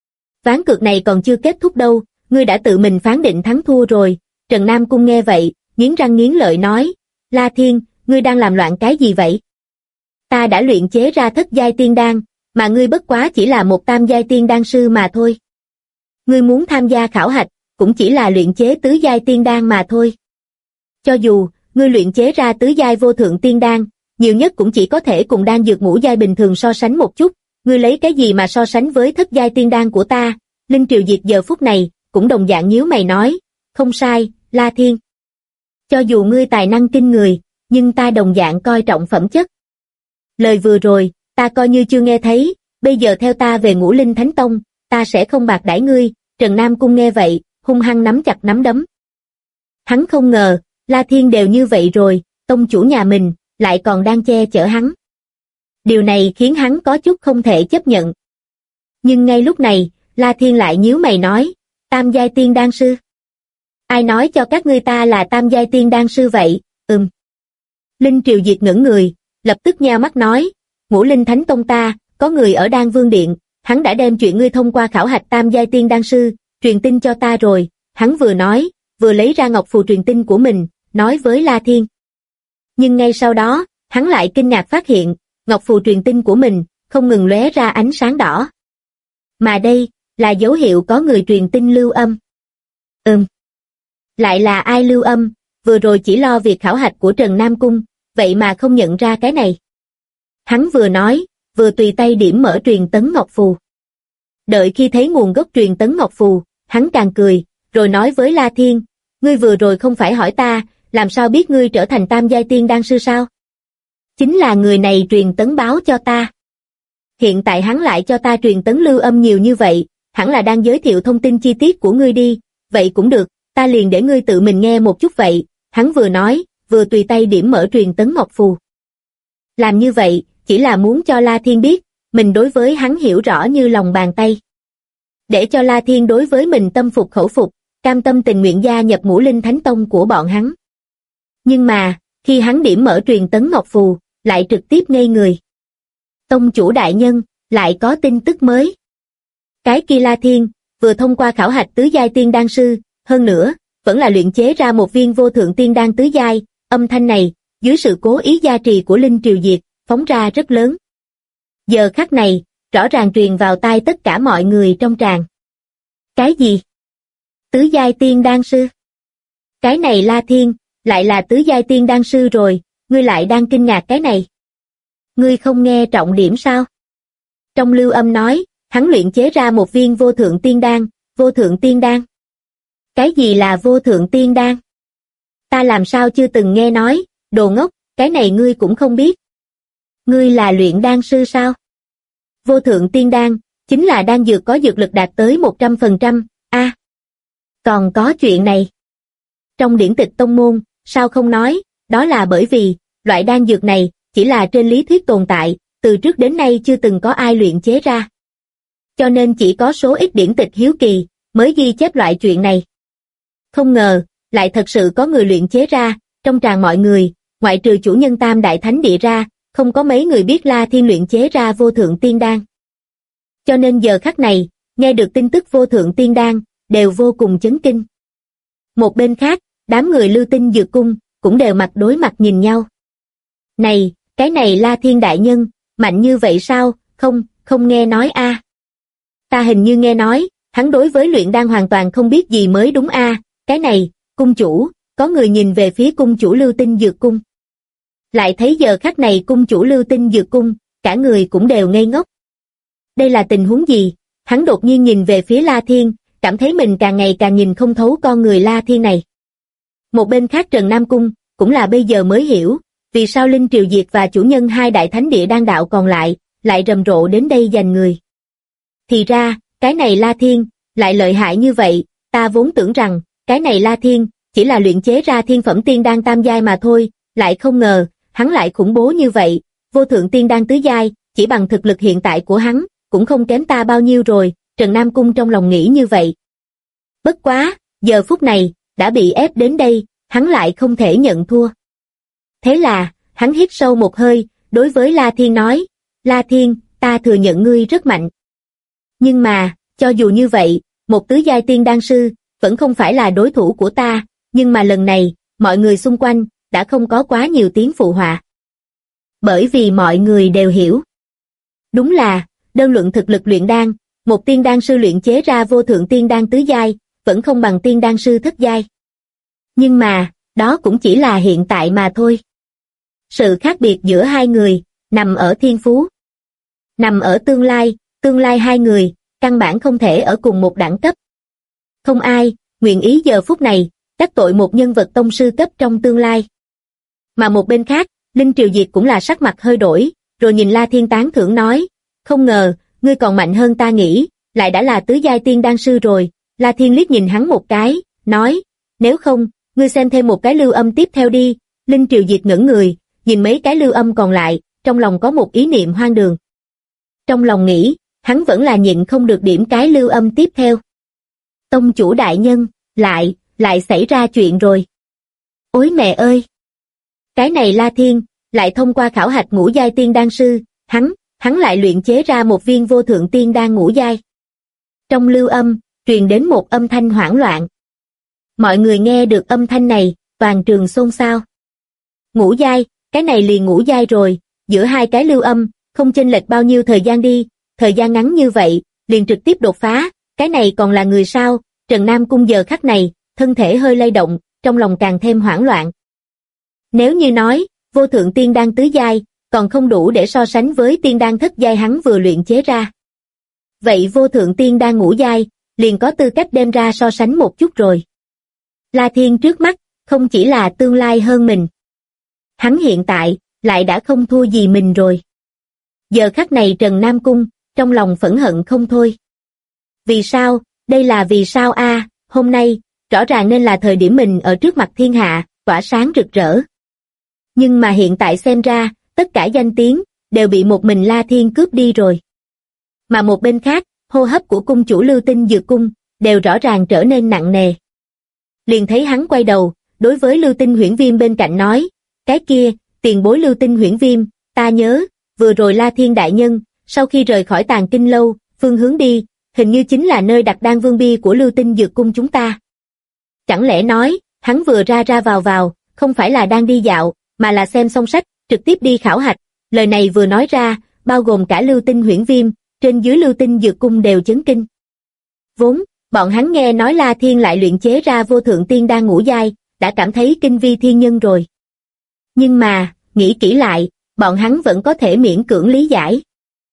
Ván cược này còn chưa kết thúc đâu, ngươi đã tự mình phán định thắng thua rồi. Trần Nam Cung nghe vậy, nghiến răng nghiến lợi nói, La Thiên, ngươi đang làm loạn cái gì vậy? Ta đã luyện chế ra thất giai tiên đan, mà ngươi bất quá chỉ là một tam giai tiên đan sư mà thôi. Ngươi muốn tham gia khảo hạch, cũng chỉ là luyện chế tứ giai tiên đan mà thôi. Cho dù, ngươi luyện chế ra tứ giai vô thượng tiên đan, nhiều nhất cũng chỉ có thể cùng đan dược ngũ giai bình thường so sánh một chút, ngươi lấy cái gì mà so sánh với thất giai tiên đan của ta? Linh Triều Diệt giờ phút này, cũng đồng dạng nhíu mày nói, không sai, La Thiên. Cho dù ngươi tài năng kinh người, nhưng ta đồng dạng coi trọng phẩm chất. Lời vừa rồi, ta coi như chưa nghe thấy, bây giờ theo ta về Ngũ Linh Thánh Tông, ta sẽ không bạc đãi ngươi. Trần Nam Cung nghe vậy, hung hăng nắm chặt nắm đấm. Hắn không ngờ, La Thiên đều như vậy rồi, tông chủ nhà mình, lại còn đang che chở hắn. Điều này khiến hắn có chút không thể chấp nhận. Nhưng ngay lúc này, La Thiên lại nhíu mày nói, tam giai tiên đan sư. Ai nói cho các ngươi ta là tam giai tiên đan sư vậy? Linh Triều Diệt ngẩn người, lập tức nheo mắt nói, Ngũ Linh Thánh Tông ta, có người ở Đan Vương Điện, hắn đã đem chuyện ngươi thông qua khảo hạch tam giai tiên đan sư, truyền tin cho ta rồi, hắn vừa nói, vừa lấy ra ngọc phù truyền tin của mình, nói với La Thiên. Nhưng ngay sau đó, hắn lại kinh ngạc phát hiện, ngọc phù truyền tin của mình, không ngừng lóe ra ánh sáng đỏ. Mà đây, là dấu hiệu có người truyền tin lưu âm. Lại là ai lưu âm, vừa rồi chỉ lo việc khảo hạch của Trần Nam Cung, vậy mà không nhận ra cái này. Hắn vừa nói, vừa tùy tay điểm mở truyền tấn ngọc phù. Đợi khi thấy nguồn gốc truyền tấn ngọc phù, hắn càng cười, rồi nói với La Thiên, ngươi vừa rồi không phải hỏi ta, làm sao biết ngươi trở thành tam giai tiên đan sư sao? Chính là người này truyền tấn báo cho ta. Hiện tại hắn lại cho ta truyền tấn lưu âm nhiều như vậy, hẳn là đang giới thiệu thông tin chi tiết của ngươi đi, vậy cũng được, ta liền để ngươi tự mình nghe một chút vậy, hắn vừa nói, vừa tùy tay điểm mở truyền tấn ngọc phù. Làm như vậy, chỉ là muốn cho La Thiên biết, mình đối với hắn hiểu rõ như lòng bàn tay. Để cho La Thiên đối với mình tâm phục khẩu phục, cam tâm tình nguyện gia nhập Ngũ Linh Thánh Tông của bọn hắn. Nhưng mà, khi hắn điểm mở truyền tấn ngọc phù, lại trực tiếp ngây người. Tông chủ đại nhân, lại có tin tức mới. Cái kia La Thiên, vừa thông qua khảo hạch tứ giai tiên đan sư, hơn nữa, vẫn là luyện chế ra một viên vô thượng tiên đan tứ giai, âm thanh này, dưới sự cố ý gia trì của Linh Triều Diệt, phóng ra rất lớn. Giờ khắc này, rõ ràng truyền vào tai tất cả mọi người trong tràng. Cái gì? Tứ giai tiên đan sư? Cái này La Thiên, lại là tứ giai tiên đan sư rồi, ngươi lại đang kinh ngạc cái này. Ngươi không nghe trọng điểm sao? Trong lưu âm nói, hắn luyện chế ra một viên vô thượng tiên đan, vô thượng tiên đan. Cái gì là vô thượng tiên đan? Ta làm sao chưa từng nghe nói, đồ ngốc, cái này ngươi cũng không biết. Ngươi là luyện đan sư sao? Vô thượng tiên đan, chính là đan dược có dược lực đạt tới 100%, còn có chuyện này. Trong điển tịch tông môn, sao không nói, đó là bởi vì, loại đan dược này, chỉ là trên lý thuyết tồn tại, từ trước đến nay chưa từng có ai luyện chế ra. Cho nên chỉ có số ít điển tịch hiếu kỳ, mới ghi chép loại chuyện này. Không ngờ, lại thật sự có người luyện chế ra, trong tràng mọi người, ngoại trừ chủ nhân Tam Đại Thánh Địa ra, không có mấy người biết La Thiên luyện chế ra vô thượng tiên đan. Cho nên giờ khắc này, nghe được tin tức vô thượng tiên đan, đều vô cùng chấn kinh. Một bên khác, đám người Lưu Tinh Dược Cung, cũng đều mặt đối mặt nhìn nhau. Này, cái này La Thiên đại nhân, mạnh như vậy sao, không nghe nói Ta hình như nghe nói, hắn đối với luyện đan hoàn toàn không biết gì mới đúng cái này, cung chủ, có người nhìn về phía cung chủ Lưu Tinh Dược Cung. Lại thấy giờ khắc này cung chủ Lưu Tinh Dược Cung, cả người cũng đều ngây ngốc. Đây là tình huống gì? Hắn đột nhiên nhìn về phía La Thiên, cảm thấy mình càng ngày càng nhìn không thấu con người La Thiên này. Một bên khác Trần Nam Cung, cũng là bây giờ mới hiểu, vì sao Linh Triều Diệt và chủ nhân hai đại thánh địa đan đạo còn lại rầm rộ đến đây giành người. Thì ra, cái này La Thiên, lại lợi hại như vậy, ta vốn tưởng rằng, cái này La Thiên, chỉ là luyện chế ra thiên phẩm tiên đan tam giai mà thôi, lại không ngờ, hắn lại khủng bố như vậy, vô thượng tiên đan tứ giai, chỉ bằng thực lực hiện tại của hắn, cũng không kém ta bao nhiêu rồi, Trần Nam Cung trong lòng nghĩ như vậy. Bất quá, giờ phút này, đã bị ép đến đây, hắn lại không thể nhận thua. Thế là, hắn hít sâu một hơi, đối với La Thiên nói, La Thiên, ta thừa nhận ngươi rất mạnh. Nhưng mà, cho dù như vậy, một tứ giai tiên đan sư, vẫn không phải là đối thủ của ta, nhưng mà lần này, mọi người xung quanh, đã không có quá nhiều tiếng phụ họa. Bởi vì mọi người đều hiểu. Đúng là, đơn luận thực lực luyện đan, một tiên đan sư luyện chế ra vô thượng tiên đan tứ giai, vẫn không bằng tiên đan sư thất giai. Nhưng mà, đó cũng chỉ là hiện tại mà thôi. Sự khác biệt giữa hai người, nằm ở thiên phú. Nằm ở tương lai hai người, căn bản không thể ở cùng một đẳng cấp. Không ai, nguyện ý giờ phút này, đắc tội một nhân vật tông sư cấp trong tương lai. Mà một bên khác, Linh Triều Diệt cũng là sắc mặt hơi đổi, rồi nhìn La Thiên tán thưởng nói, không ngờ, ngươi còn mạnh hơn ta nghĩ, lại đã là tứ giai tiên đan sư rồi. La Thiên liếc nhìn hắn một cái, nói, nếu không, ngươi xem thêm một cái lưu âm tiếp theo đi. Linh Triều Diệt ngẩng người, nhìn mấy cái lưu âm còn lại, trong lòng có một ý niệm hoang đường. Trong lòng nghĩ, hắn vẫn là nhịn không được điểm cái lưu âm tiếp theo. Tông chủ đại nhân, lại xảy ra chuyện rồi. Ôi mẹ ơi! Cái này La Thiên, lại thông qua khảo hạch ngũ giai tiên đan sư, hắn lại luyện chế ra một viên vô thượng tiên đan ngũ giai. Trong lưu âm, truyền đến một âm thanh hoảng loạn. Mọi người nghe được âm thanh này, toàn trường xôn xao. Ngũ giai, cái này liền ngũ giai rồi, giữa hai cái lưu âm, không chênh lệch bao nhiêu thời gian đi, thời gian ngắn như vậy, liền trực tiếp đột phá, cái này còn là người sao? Trần Nam Cung giờ khắc này, thân thể hơi lay động, trong lòng càng thêm hoảng loạn. Nếu như nói, vô thượng tiên đan tứ giai, còn không đủ để so sánh với tiên đan thất giai hắn vừa luyện chế ra. Vậy vô thượng tiên đan ngũ giai, liền có tư cách đem ra so sánh một chút rồi. La Thiên trước mắt, không chỉ là tương lai hơn mình. Hắn hiện tại, lại đã không thua gì mình rồi. Giờ khắc này Trần Nam Cung, trong lòng phẫn hận không thôi. Vì sao, đây là vì sao a? Hôm nay, rõ ràng nên là thời điểm mình ở trước mặt thiên hạ, tỏa sáng rực rỡ. Nhưng mà hiện tại xem ra, tất cả danh tiếng, đều bị một mình La Thiên cướp đi rồi. Mà một bên khác, hô hấp của cung chủ Lưu Tinh Dược Cung, đều rõ ràng trở nên nặng nề. Liền thấy hắn quay đầu, đối với Lưu Tinh Huyễn Viêm bên cạnh nói, cái kia, tiền bối Lưu Tinh Huyễn Viêm, ta nhớ, vừa rồi La Thiên đại nhân, sau khi rời khỏi Tàng Kinh Lâu, phương hướng đi, hình như chính là nơi đặt đan vương bia của Lưu Tinh Dược Cung chúng ta. Chẳng lẽ nói, hắn vừa ra ra vào, không phải là đang đi dạo, mà là xem xong sách, trực tiếp đi khảo hạch. Lời này vừa nói ra, bao gồm cả Lưu Tinh Huyễn Viêm, trên dưới Lưu Tinh Dược Cung đều chấn kinh. Vốn, bọn hắn nghe nói La Thiên lại luyện chế ra vô thượng tiên đan ngũ giai, đã cảm thấy kinh vi thiên nhân rồi. Nhưng mà, nghĩ kỹ lại, bọn hắn vẫn có thể miễn cưỡng lý giải.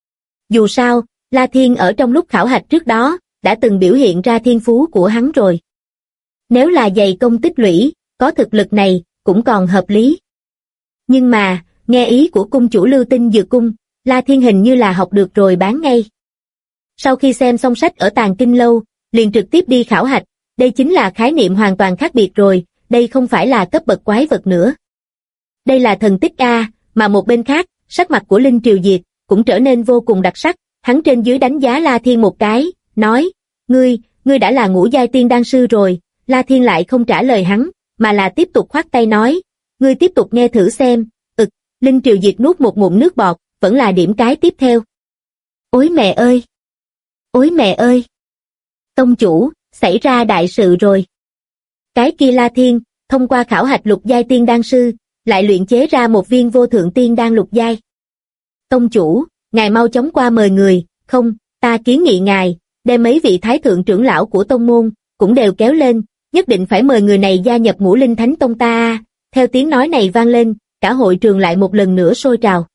Dù sao, La Thiên ở trong lúc khảo hạch trước đó, đã từng biểu hiện ra thiên phú của hắn rồi. Nếu là dày công tích lũy, có thực lực này, cũng còn hợp lý. Nhưng mà, nghe ý của cung chủ Lưu Tinh Dược Cung, La Thiên hình như là học được rồi bán ngay. Sau khi xem xong sách ở Tàng Kinh Lâu, liền trực tiếp đi khảo hạch, đây chính là khái niệm hoàn toàn khác biệt rồi, đây không phải là cấp bậc quái vật nữa. Đây là thần tích A, mà một bên khác, sắc mặt của Linh Triều Diệt, cũng trở nên vô cùng đặc sắc, hắn trên dưới đánh giá La Thiên một cái, nói, ngươi đã là ngũ giai tiên đan sư rồi. La Thiên lại không trả lời hắn, mà là tiếp tục khoát tay nói, ngươi tiếp tục nghe thử xem. Linh Triều Diệt nuốt một ngụm nước bọt, vẫn là điểm cái tiếp theo. Ôi mẹ ơi! Ôi mẹ ơi! Tông chủ, xảy ra đại sự rồi. Cái kia La Thiên, thông qua khảo hạch lục giai tiên đan sư, lại luyện chế ra một viên vô thượng tiên đan lục giai. Tông chủ, ngài mau chóng qua mời người, không, ta kiến nghị ngài, đem mấy vị thái thượng trưởng lão của tông môn, cũng đều kéo lên, nhất định phải mời người này gia nhập Ngũ Linh Thánh Tông ta. Theo tiếng nói này vang lên, cả hội trường lại một lần nữa sôi trào.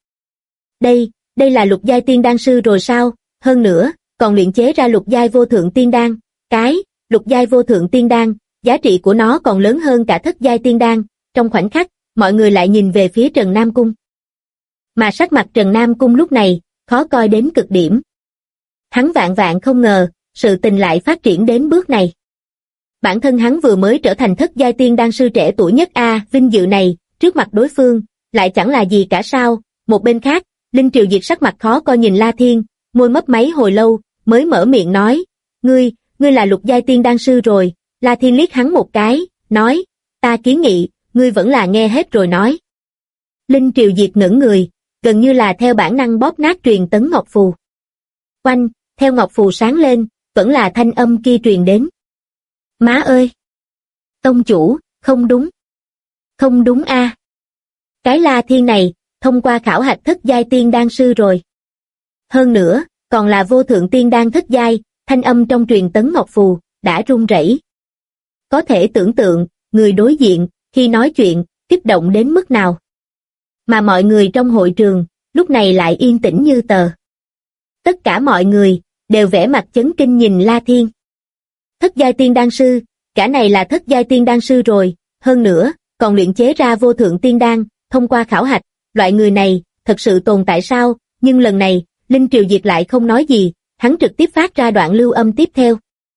Đây là lục giai tiên đan sư rồi sao? Hơn nữa, còn luyện chế ra lục giai vô thượng tiên đan. Cái, lục giai vô thượng tiên đan, giá trị của nó còn lớn hơn cả thất giai tiên đan. Trong khoảnh khắc, mọi người lại nhìn về phía Trần Nam Cung. Mà sắc mặt Trần Nam Cung lúc này, khó coi đến cực điểm. Hắn vạn không ngờ, sự tình lại phát triển đến bước này. Bản thân hắn vừa mới trở thành thất giai tiên đan sư trẻ tuổi nhất vinh dự này, trước mặt đối phương, lại chẳng là gì cả sao. Một bên khác, Linh Triều Diệt sắc mặt khó coi nhìn La Thiên, môi mấp máy hồi lâu, mới mở miệng nói, ngươi là lục giai tiên đan sư rồi. La Thiên liếc hắn một cái, nói, ta kiến nghị, ngươi vẫn là nghe hết rồi nói. Linh Triều Diệt ngẩng người, gần như là theo bản năng bóp nát truyền tấn ngọc phù. Oanh, theo ngọc phù sáng lên, vẫn là thanh âm kia truyền đến. Má ơi! Tông chủ, không đúng. Không đúng a. Cái La Thiên này, thông qua khảo hạch thất giai tiên đan sư rồi. Hơn nữa, còn là vô thượng tiên đan thất giai, thanh âm trong truyền tấn ngọc phù, đã run rẩy. Có thể tưởng tượng, người đối diện, khi nói chuyện, kích động đến mức nào. Mà mọi người trong hội trường, lúc này lại yên tĩnh như tờ. Tất cả mọi người, đều vẻ mặt chấn kinh nhìn La Thiên. Thất giai tiên đan sư, cả này là thất giai tiên đan sư rồi, hơn nữa, còn luyện chế ra vô thượng tiên đan, thông qua khảo hạch, loại người này, thật sự tồn tại sao? Nhưng lần này, Linh Triều Diệt lại không nói gì, hắn trực tiếp phát ra đoạn lưu âm tiếp theo.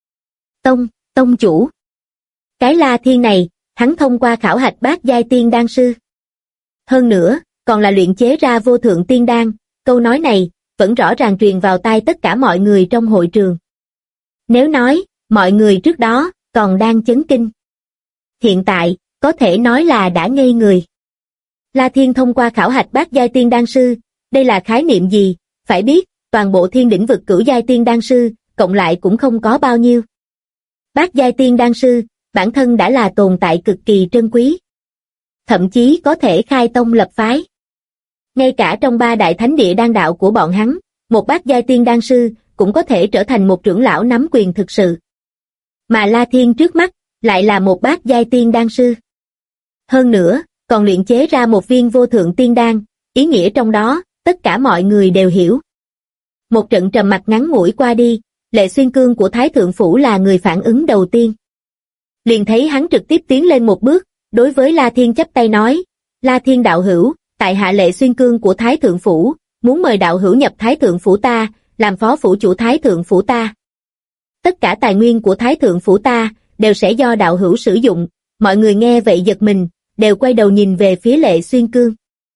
Tông chủ. Cái La Thiên này, hắn thông qua khảo hạch bát giai tiên đan sư. Hơn nữa, còn là luyện chế ra vô thượng tiên đan, câu nói này, vẫn rõ ràng truyền vào tai tất cả mọi người trong hội trường. Nếu nói, mọi người trước đó, còn đang chấn kinh. Hiện tại, có thể nói là đã ngây người. La Thiên thông qua khảo hạch bát giai tiên đan sư, đây là khái niệm gì? phải biết, toàn bộ thiên đỉnh vực cửu giai tiên đan sư, cộng lại cũng không có bao nhiêu. Bát giai tiên đan sư, bản thân đã là tồn tại cực kỳ trân quý. Thậm chí có thể khai tông lập phái. Ngay cả trong ba đại thánh địa đan đạo của bọn hắn, một bát giai tiên đan sư cũng có thể trở thành một trưởng lão nắm quyền thực sự. Mà La Thiên trước mắt, lại là một bát giai tiên đan sư. Hơn nữa, còn luyện chế ra một viên vô thượng tiên đan, ý nghĩa trong đó, tất cả mọi người đều hiểu. Một trận trầm mặc ngắn ngủi qua đi, Lệ Xuyên Cương của Thái Thượng Phủ là người phản ứng đầu tiên. Liền thấy hắn trực tiếp tiến lên một bước, đối với La Thiên chắp tay nói, La Thiên đạo hữu, tại hạ Lệ Xuyên Cương của Thái Thượng Phủ, muốn mời đạo hữu nhập Thái Thượng Phủ ta, làm phó phủ chủ Thái Thượng Phủ ta. Tất cả tài nguyên của Thái Thượng Phủ ta, đều sẽ do đạo hữu sử dụng, mọi người nghe vậy giật mình, đều quay đầu nhìn về phía Lệ Xuyên Cương.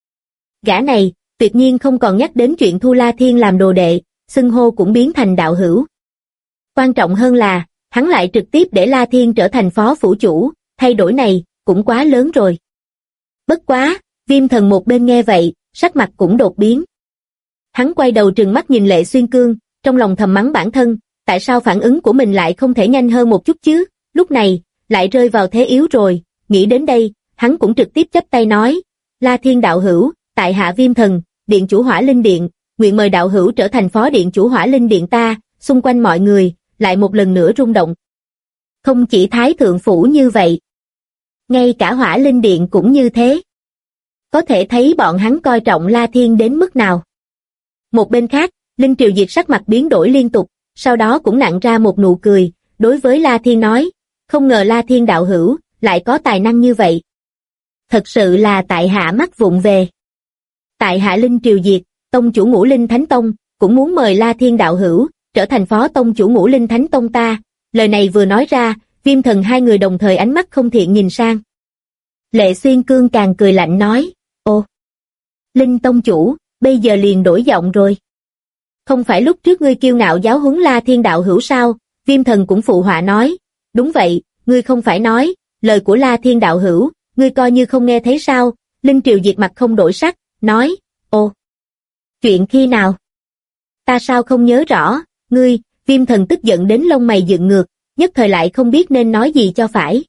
Gã này, tuyệt nhiên không còn nhắc đến chuyện thu La Thiên làm đồ đệ, xưng hô cũng biến thành đạo hữu. Quan trọng hơn là, hắn lại trực tiếp để La Thiên trở thành phó phủ chủ, thay đổi này, cũng quá lớn rồi. Bất quá, Viêm Thần một bên nghe vậy, sắc mặt cũng đột biến. Hắn quay đầu trừng mắt nhìn Lệ Xuyên Cương, trong lòng thầm mắng bản thân, tại sao phản ứng của mình lại không thể nhanh hơn một chút chứ, lúc này, lại rơi vào thế yếu rồi, nghĩ đến đây, hắn cũng trực tiếp chắp tay nói, La Thiên đạo hữu, tại hạ Viêm Thần, điện chủ Hỏa Linh Điện, nguyện mời đạo hữu trở thành phó điện chủ Hỏa Linh Điện ta, xung quanh mọi người, lại một lần nữa rung động. Không chỉ Thái Thượng Phủ như vậy, ngay cả Hỏa Linh Điện cũng như thế. Có thể thấy bọn hắn coi trọng La Thiên đến mức nào. Một bên khác, Linh Triều Diệt sắc mặt biến đổi liên tục, sau đó cũng nặn ra một nụ cười, đối với La Thiên nói, không ngờ La Thiên đạo hữu, lại có tài năng như vậy. Thật sự là tại hạ mắt vụng về. Tại hạ Linh Triều Diệt, tông chủ Ngũ Linh Thánh Tông, cũng muốn mời La Thiên đạo hữu, trở thành phó tông chủ Ngũ Linh Thánh Tông ta. Lời này vừa nói ra, Viêm Thần hai người đồng thời ánh mắt không thiện nhìn sang. Lệ Xuyên Cương càng cười lạnh nói, ô, Linh tông chủ, bây giờ liền đổi giọng rồi. Không phải lúc trước ngươi kiêu ngạo giáo huấn La Thiên đạo hữu sao? Viêm Thần cũng phụ họa nói, đúng vậy, ngươi không phải nói, lời của La Thiên đạo hữu, ngươi coi như không nghe thấy sao? Linh Triều Diệt mặt không đổi sắc, nói, ô, chuyện khi nào? Ta sao không nhớ rõ, ngươi, Viêm Thần tức giận đến lông mày dựng ngược, nhất thời lại không biết nên nói gì cho phải.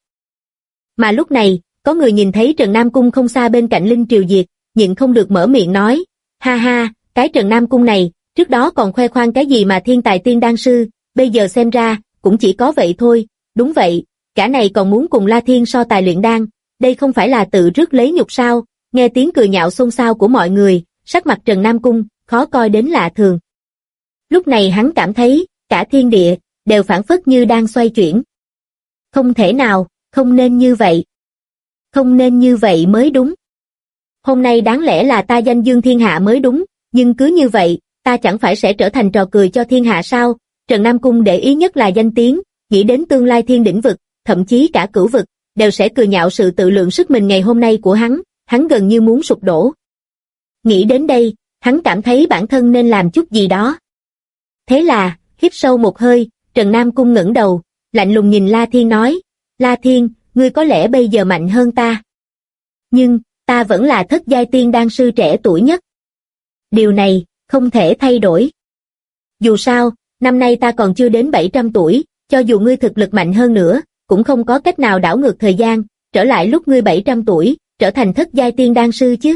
Mà lúc này, có người nhìn thấy Trần Nam Cung không xa bên cạnh Linh Triều Diệt, nhịn không được mở miệng nói, ha ha, cái Trần Nam Cung này, trước đó còn khoe khoang cái gì mà thiên tài tiên đan sư, bây giờ xem ra, cũng chỉ có vậy thôi, đúng vậy, cả này còn muốn cùng La Thiên so tài luyện đan, đây không phải là tự rước lấy nhục sao? Nghe tiếng cười nhạo xôn xao của mọi người, sắc mặt Trần Nam Cung, khó coi đến lạ thường. Lúc này hắn cảm thấy, cả thiên địa, đều phảng phất như đang xoay chuyển. Không thể nào, không nên như vậy. Không nên như vậy mới đúng. Hôm nay đáng lẽ là ta danh dương thiên hạ mới đúng, nhưng cứ như vậy, ta chẳng phải sẽ trở thành trò cười cho thiên hạ sao? Trần Nam Cung để ý nhất là danh tiếng, nghĩ đến tương lai thiên đỉnh vực, thậm chí cả cửu vực, đều sẽ cười nhạo sự tự lượng sức mình ngày hôm nay của hắn gần như muốn sụp đổ. Nghĩ đến đây, hắn cảm thấy bản thân nên làm chút gì đó. Thế là, hít sâu một hơi, Trần Nam Cung ngẩng đầu, lạnh lùng nhìn La Thiên nói, La Thiên, ngươi có lẽ bây giờ mạnh hơn ta. Nhưng, ta vẫn là thất giai tiên đan sư trẻ tuổi nhất. Điều này, không thể thay đổi. Dù sao, năm nay ta còn chưa đến 700 tuổi, cho dù ngươi thực lực mạnh hơn nữa, cũng không có cách nào đảo ngược thời gian, trở lại lúc ngươi 700 tuổi, trở thành thất giai tiên đan sư chứ.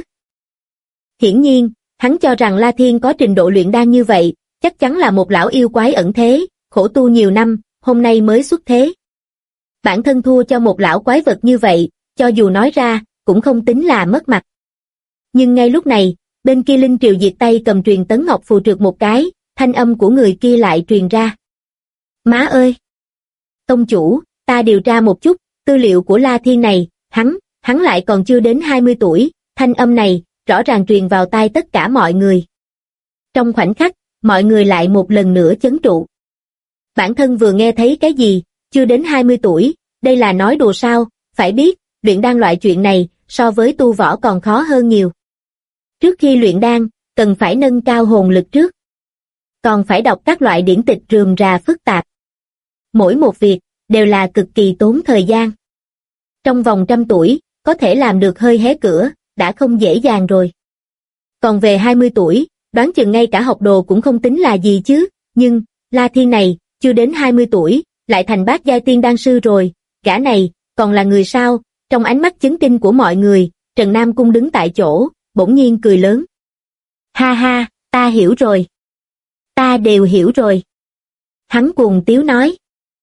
Hiển nhiên, hắn cho rằng La Thiên có trình độ luyện đan như vậy, chắc chắn là một lão yêu quái ẩn thế, khổ tu nhiều năm, hôm nay mới xuất thế. Bản thân thua cho một lão quái vật như vậy, cho dù nói ra, cũng không tính là mất mặt. Nhưng ngay lúc này, bên kia Linh Triều Diệt tay cầm truyền tấn ngọc phù trượt một cái, thanh âm của người kia lại truyền ra. Má ơi! Tông chủ, ta điều tra một chút, tư liệu của La Thiên này, hắn lại còn chưa đến 20 tuổi, thanh âm này, rõ ràng truyền vào tai tất cả mọi người. Trong khoảnh khắc, mọi người lại một lần nữa chấn trụ. Bản thân vừa nghe thấy cái gì, chưa đến 20 tuổi, đây là nói đùa sao, phải biết, luyện đan loại chuyện này, so với tu võ còn khó hơn nhiều. Trước khi luyện đan, cần phải nâng cao hồn lực trước. Còn phải đọc các loại điển tịch rườm rà phức tạp. Mỗi một việc, đều là cực kỳ tốn thời gian. Trong vòng 100 tuổi, có thể làm được hơi hé cửa, đã không dễ dàng rồi. Còn về 20 tuổi, đoán chừng ngay cả học đồ cũng không tính là gì chứ, nhưng, La Thiên này, chưa đến 20 tuổi, lại thành bát giai tiên đan sư rồi, gã này, còn là người sao? Trong ánh mắt chấn kinh của mọi người, Trần Nam Cung đứng tại chỗ, bỗng nhiên cười lớn. Ha ha, ta hiểu rồi. Ta đều hiểu rồi. Hắn cuồng tiếu nói.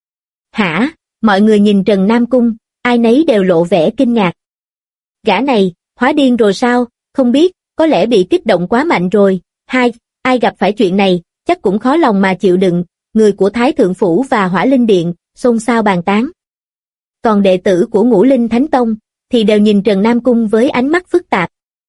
Hả? Mọi người nhìn Trần Nam Cung, ai nấy đều lộ vẻ kinh ngạc. Gã này, hóa điên rồi sao? Không biết, có lẽ bị kích động quá mạnh rồi. Ai gặp phải chuyện này, chắc cũng khó lòng mà chịu đựng. Người của Thái Thượng Phủ và Hỏa Linh Điện, xôn xao bàn tán. Còn đệ tử của Ngũ Linh Thánh Tông, thì đều nhìn Trần Nam Cung với ánh mắt phức tạp.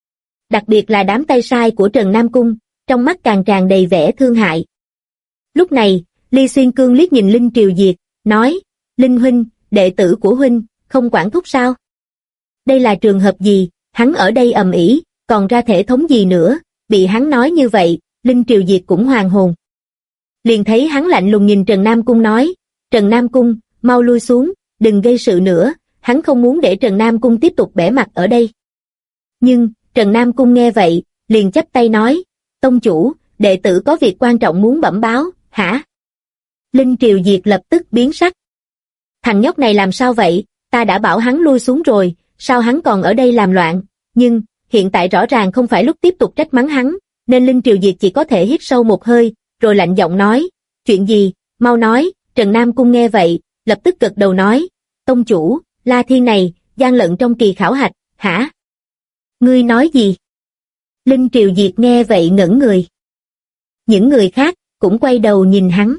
Đặc biệt là đám tay sai của Trần Nam Cung, trong mắt càng tràn đầy vẻ thương hại. Lúc này, Ly Xuyên Cương liếc nhìn Linh Triều Diệt, nói, Linh huynh, đệ tử của huynh, không quản thúc sao? Đây là trường hợp gì, hắn ở đây ầm ĩ, còn ra thể thống gì nữa, bị hắn nói như vậy, Linh Triều Diệt cũng hoàn hồn. Liền thấy hắn lạnh lùng nhìn Trần Nam Cung nói, Trần Nam Cung, mau lui xuống, đừng gây sự nữa, hắn không muốn để Trần Nam Cung tiếp tục bẽ mặt ở đây. Nhưng, Trần Nam Cung nghe vậy, liền chắp tay nói, tông chủ, đệ tử có việc quan trọng muốn bẩm báo, hả? Linh Triều Diệt lập tức biến sắc. Thằng nhóc này làm sao vậy, ta đã bảo hắn lui xuống rồi, sao hắn còn ở đây làm loạn, nhưng, hiện tại rõ ràng không phải lúc tiếp tục trách mắng hắn, nên Linh Triều Diệt chỉ có thể hít sâu một hơi, rồi lạnh giọng nói, chuyện gì, mau nói. Trần Nam Cung nghe vậy, lập tức gật đầu nói, tông chủ, La Thiên này, gian lận trong kỳ khảo hạch, hả? Ngươi nói gì? Linh Triều Diệt nghe vậy ngẩn người. Những người khác, cũng quay đầu nhìn hắn.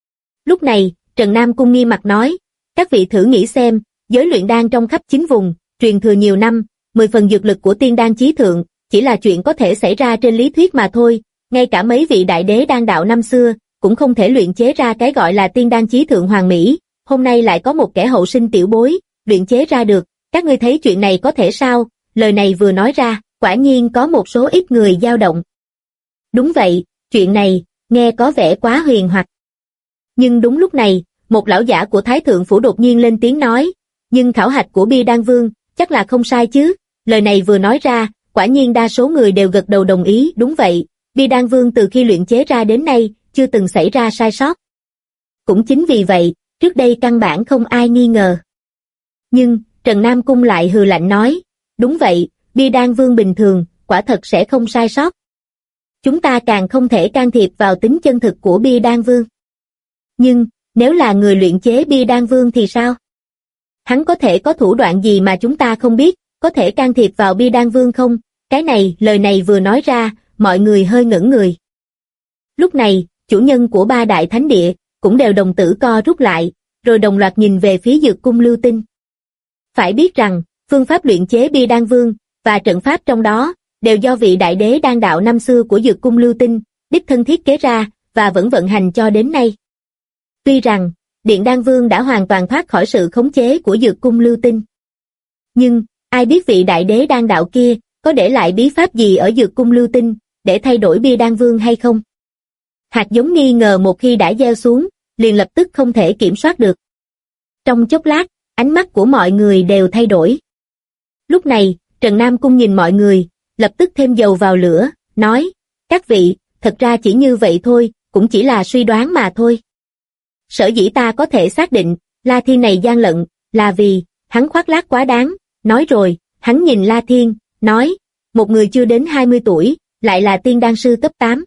Lúc này, Trần Nam Cung nghiêm mặt nói, các vị thử nghĩ xem, giới luyện đan trong khắp 9 vùng, truyền thừa nhiều năm, 10 phần dược lực của tiên đan chí thượng, chỉ là chuyện có thể xảy ra trên lý thuyết mà thôi, ngay cả mấy vị đại đế đan đạo năm xưa, cũng không thể luyện chế ra cái gọi là tiên đan chí thượng hoàn mỹ, hôm nay lại có một kẻ hậu sinh tiểu bối, luyện chế ra được, các ngươi thấy chuyện này có thể sao? Lời này vừa nói ra, quả nhiên có một số ít người dao động. Đúng vậy, chuyện này, nghe có vẻ quá huyền hoặc. Nhưng đúng lúc này, một lão giả của Thái Thượng Phủ đột nhiên lên tiếng nói, nhưng khảo hạch của Bi Đan Vương, chắc là không sai chứ? Lời này vừa nói ra, quả nhiên đa số người đều gật đầu đồng ý, đúng vậy, Bi Đan Vương từ khi luyện chế ra đến nay, chưa từng xảy ra sai sót. Cũng chính vì vậy, trước đây căn bản không ai nghi ngờ. Nhưng, Trần Nam Cung lại hừ lạnh nói, đúng vậy, Bi Đan Vương bình thường, quả thật sẽ không sai sót. Chúng ta càng không thể can thiệp vào tính chân thực của Bi Đan Vương. Nhưng, nếu là người luyện chế Bi Đan Vương thì sao? Hắn có thể có thủ đoạn gì mà chúng ta không biết, có thể can thiệp vào Bi Đan Vương không? Cái này, lời này vừa nói ra, mọi người hơi ngẩn người. Lúc này, chủ nhân của 3 đại thánh địa, cũng đều đồng tử co rút lại, rồi đồng loạt nhìn về phía Dược Cung Lưu Tinh. Phải biết rằng, phương pháp luyện chế Bi Đan Vương, và trận pháp trong đó, đều do vị đại đế đan đạo năm xưa của Dược Cung Lưu Tinh, đích thân thiết kế ra, và vẫn vận hành cho đến nay. Tuy rằng, Điện Đan Vương đã hoàn toàn thoát khỏi sự khống chế của Dược Cung Lưu Tinh. Nhưng, ai biết vị đại đế đan đạo kia, có để lại bí pháp gì ở Dược Cung Lưu Tinh, để thay đổi Bi Đan Vương hay không? Hạt giống nghi ngờ một khi đã gieo xuống, liền lập tức không thể kiểm soát được. Trong chốc lát, ánh mắt của mọi người đều thay đổi. Lúc này, Trần Nam Cung nhìn mọi người, lập tức thêm dầu vào lửa, nói, các vị, thật ra chỉ như vậy thôi, cũng chỉ là suy đoán mà thôi. Sở dĩ ta có thể xác định, La Thiên này gian lận, là vì, hắn khoác lác quá đáng, nói rồi, hắn nhìn La Thiên, nói, một người chưa đến 20 tuổi, lại là tiên đan sư cấp 8.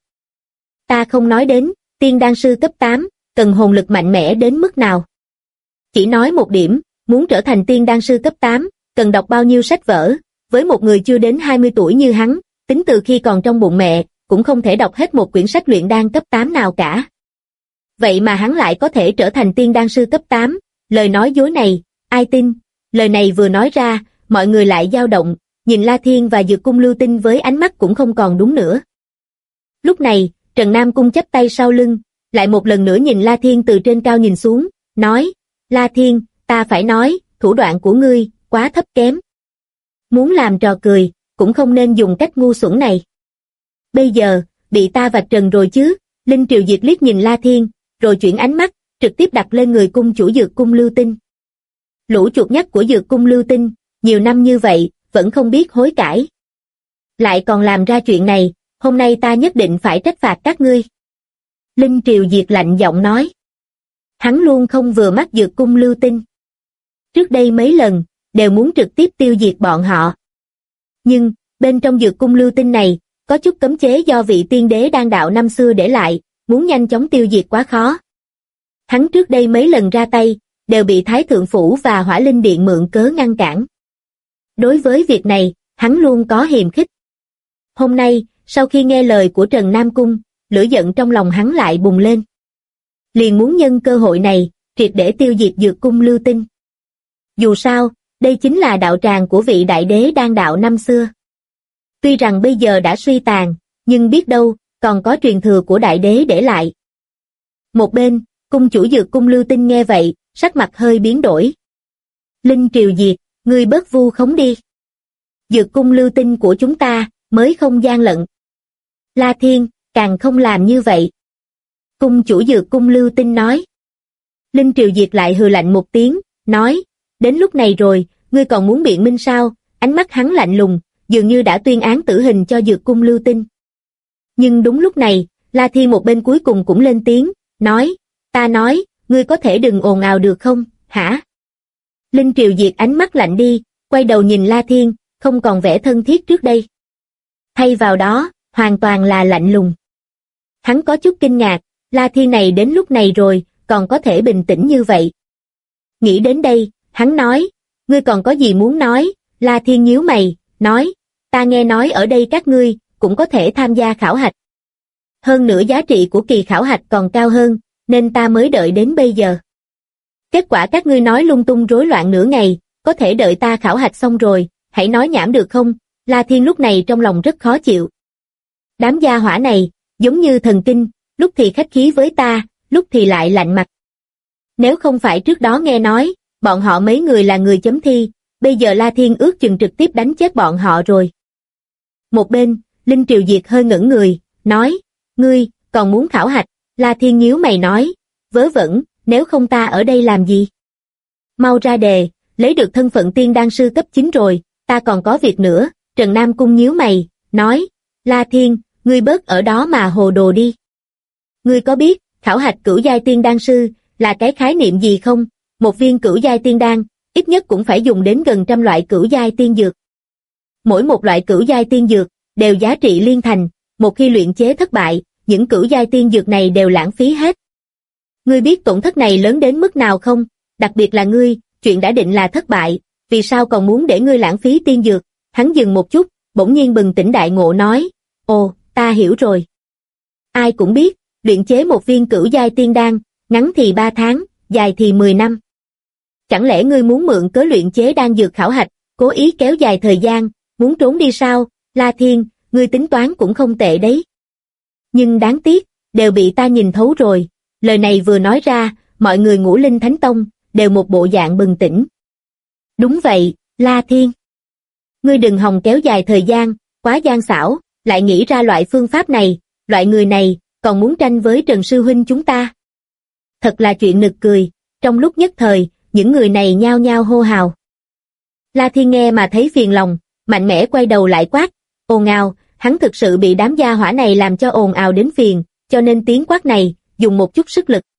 Ta không nói đến, tiên đan sư cấp 8, cần hồn lực mạnh mẽ đến mức nào. Chỉ nói một điểm, muốn trở thành tiên đan sư cấp 8, cần đọc bao nhiêu sách vở, với một người chưa đến 20 tuổi như hắn, tính từ khi còn trong bụng mẹ, cũng không thể đọc hết một quyển sách luyện đan cấp 8 nào cả. Vậy mà hắn lại có thể trở thành tiên đan sư cấp 8, lời nói dối này, ai tin? Lời này vừa nói ra, mọi người lại dao động, nhìn La Thiên và Dược Cung Lưu Tinh với ánh mắt cũng không còn đúng nữa. Lúc này, Trần Nam Cung chắp tay sau lưng, lại một lần nữa nhìn La Thiên từ trên cao nhìn xuống, nói, La Thiên, ta phải nói, thủ đoạn của ngươi, quá thấp kém. Muốn làm trò cười, cũng không nên dùng cách ngu xuẩn này. Bây giờ, bị ta vạch trần rồi chứ? Linh Triều Diệt liếc nhìn La Thiên, rồi chuyển ánh mắt, trực tiếp đặt lên người cung chủ Dược Cung Lưu Tinh. Lũ chuột nhắt của Dược Cung Lưu Tinh, nhiều năm như vậy, vẫn không biết hối cải. Lại còn làm ra chuyện này, hôm nay ta nhất định phải trách phạt các ngươi. Linh Triều Diệt lạnh giọng nói. Hắn luôn không vừa mắt Dược Cung Lưu Tinh. Trước đây mấy lần, đều muốn trực tiếp tiêu diệt bọn họ. Nhưng, bên trong Dược Cung Lưu Tinh này, có chút cấm chế do vị tiên đế đan đạo năm xưa để lại, muốn nhanh chóng tiêu diệt quá khó. Hắn trước đây mấy lần ra tay, đều bị Thái Thượng Phủ và Hỏa Linh Điện mượn cớ ngăn cản. Đối với việc này, hắn luôn có hiềm khích. Hôm nay, sau khi nghe lời của Trần Nam Cung, lửa giận trong lòng hắn lại bùng lên. Liền muốn nhân cơ hội này, triệt để tiêu diệt Dược Cung Lưu Tinh. Dù sao, đây chính là đạo tràng của vị đại đế đan đạo năm xưa. Tuy rằng bây giờ đã suy tàn, nhưng biết đâu, còn có truyền thừa của đại đế để lại. Một bên, cung chủ Dược Cung Lưu Tinh nghe vậy, sắc mặt hơi biến đổi. Linh Triều Diệt, ngươi bớt vu khống đi. Dược Cung Lưu Tinh của chúng ta, mới không gian lận. La Thiên, càng không làm như vậy. Cung chủ Dược Cung Lưu Tinh nói. Linh Triều Diệt lại hừ lạnh một tiếng, nói, đến lúc này rồi, ngươi còn muốn biện minh sao? Ánh mắt hắn lạnh lùng, dường như đã tuyên án tử hình cho Dược Cung Lưu Tinh. Nhưng đúng lúc này, La Thiên một bên cuối cùng cũng lên tiếng, nói, ta nói, ngươi có thể đừng ồn ào được không, hả? Linh Triều Diệt ánh mắt lạnh đi, quay đầu nhìn La Thiên, không còn vẻ thân thiết trước đây. Thay vào đó, hoàn toàn là lạnh lùng. Hắn có chút kinh ngạc, La Thiên này đến lúc này rồi, còn có thể bình tĩnh như vậy. Nghĩ đến đây, hắn nói, ngươi còn có gì muốn nói? La Thiên nhíu mày, nói, ta nghe nói ở đây các ngươi, cũng có thể tham gia khảo hạch. Hơn nữa giá trị của kỳ khảo hạch còn cao hơn, nên ta mới đợi đến bây giờ. Kết quả các ngươi nói lung tung rối loạn nửa ngày, có thể đợi ta khảo hạch xong rồi, hãy nói nhảm được không? La Thiên lúc này trong lòng rất khó chịu. Đám gia hỏa này, giống như thần kinh, lúc thì khách khí với ta, lúc thì lại lạnh mặt. Nếu không phải trước đó nghe nói, bọn họ mấy người là người chấm thi, bây giờ La Thiên ước chừng trực tiếp đánh chết bọn họ rồi. Một bên, Linh Triều Diệt hơi ngẩng người, nói, ngươi, còn muốn khảo hạch? La Thiên nhíu mày nói, vớ vẩn, nếu không ta ở đây làm gì? Mau ra đề, lấy được thân phận tiên đan sư cấp 9 rồi, ta còn có việc nữa. Trần Nam Cung nhíu mày, nói, La Thiên, ngươi bớt ở đó mà hồ đồ đi. Ngươi có biết, khảo hạch cửu giai tiên đan sư, là cái khái niệm gì không? Một viên cửu giai tiên đan, ít nhất cũng phải dùng đến gần trăm loại cửu giai tiên dược. Mỗi một loại cửu giai tiên dược, đều giá trị liên thành, một khi luyện chế thất bại, những cửu giai tiên dược này đều lãng phí hết. Ngươi biết tổn thất này lớn đến mức nào không? Đặc biệt là ngươi, chuyện đã định là thất bại, vì sao còn muốn để ngươi lãng phí tiên dược? Hắn dừng một chút, bỗng nhiên bừng tỉnh đại ngộ nói, ồ, ta hiểu rồi. Ai cũng biết, luyện chế một viên cửu giai tiên đan, ngắn thì 3 tháng, dài thì 10 năm. Chẳng lẽ ngươi muốn mượn cớ luyện chế đan dược khảo hạch, cố ý kéo dài thời gian, muốn trốn đi sao? La Thiên, ngươi tính toán cũng không tệ đấy. Nhưng đáng tiếc, đều bị ta nhìn thấu rồi. Lời này vừa nói ra, mọi người Ngũ Linh Thánh Tông, đều một bộ dạng bừng tỉnh. Đúng vậy, La Thiên. Ngươi đừng hòng kéo dài thời gian, quá gian xảo, lại nghĩ ra loại phương pháp này, loại người này, còn muốn tranh với Trần Sư Huynh chúng ta. Thật là chuyện nực cười, trong lúc nhất thời, những người này nhao nhao hô hào. La Thiên nghe mà thấy phiền lòng, mạnh mẽ quay đầu lại quát, ồn ào, hắn thực sự bị đám gia hỏa này làm cho ồn ào đến phiền, cho nên tiếng quát này, dùng một chút sức lực.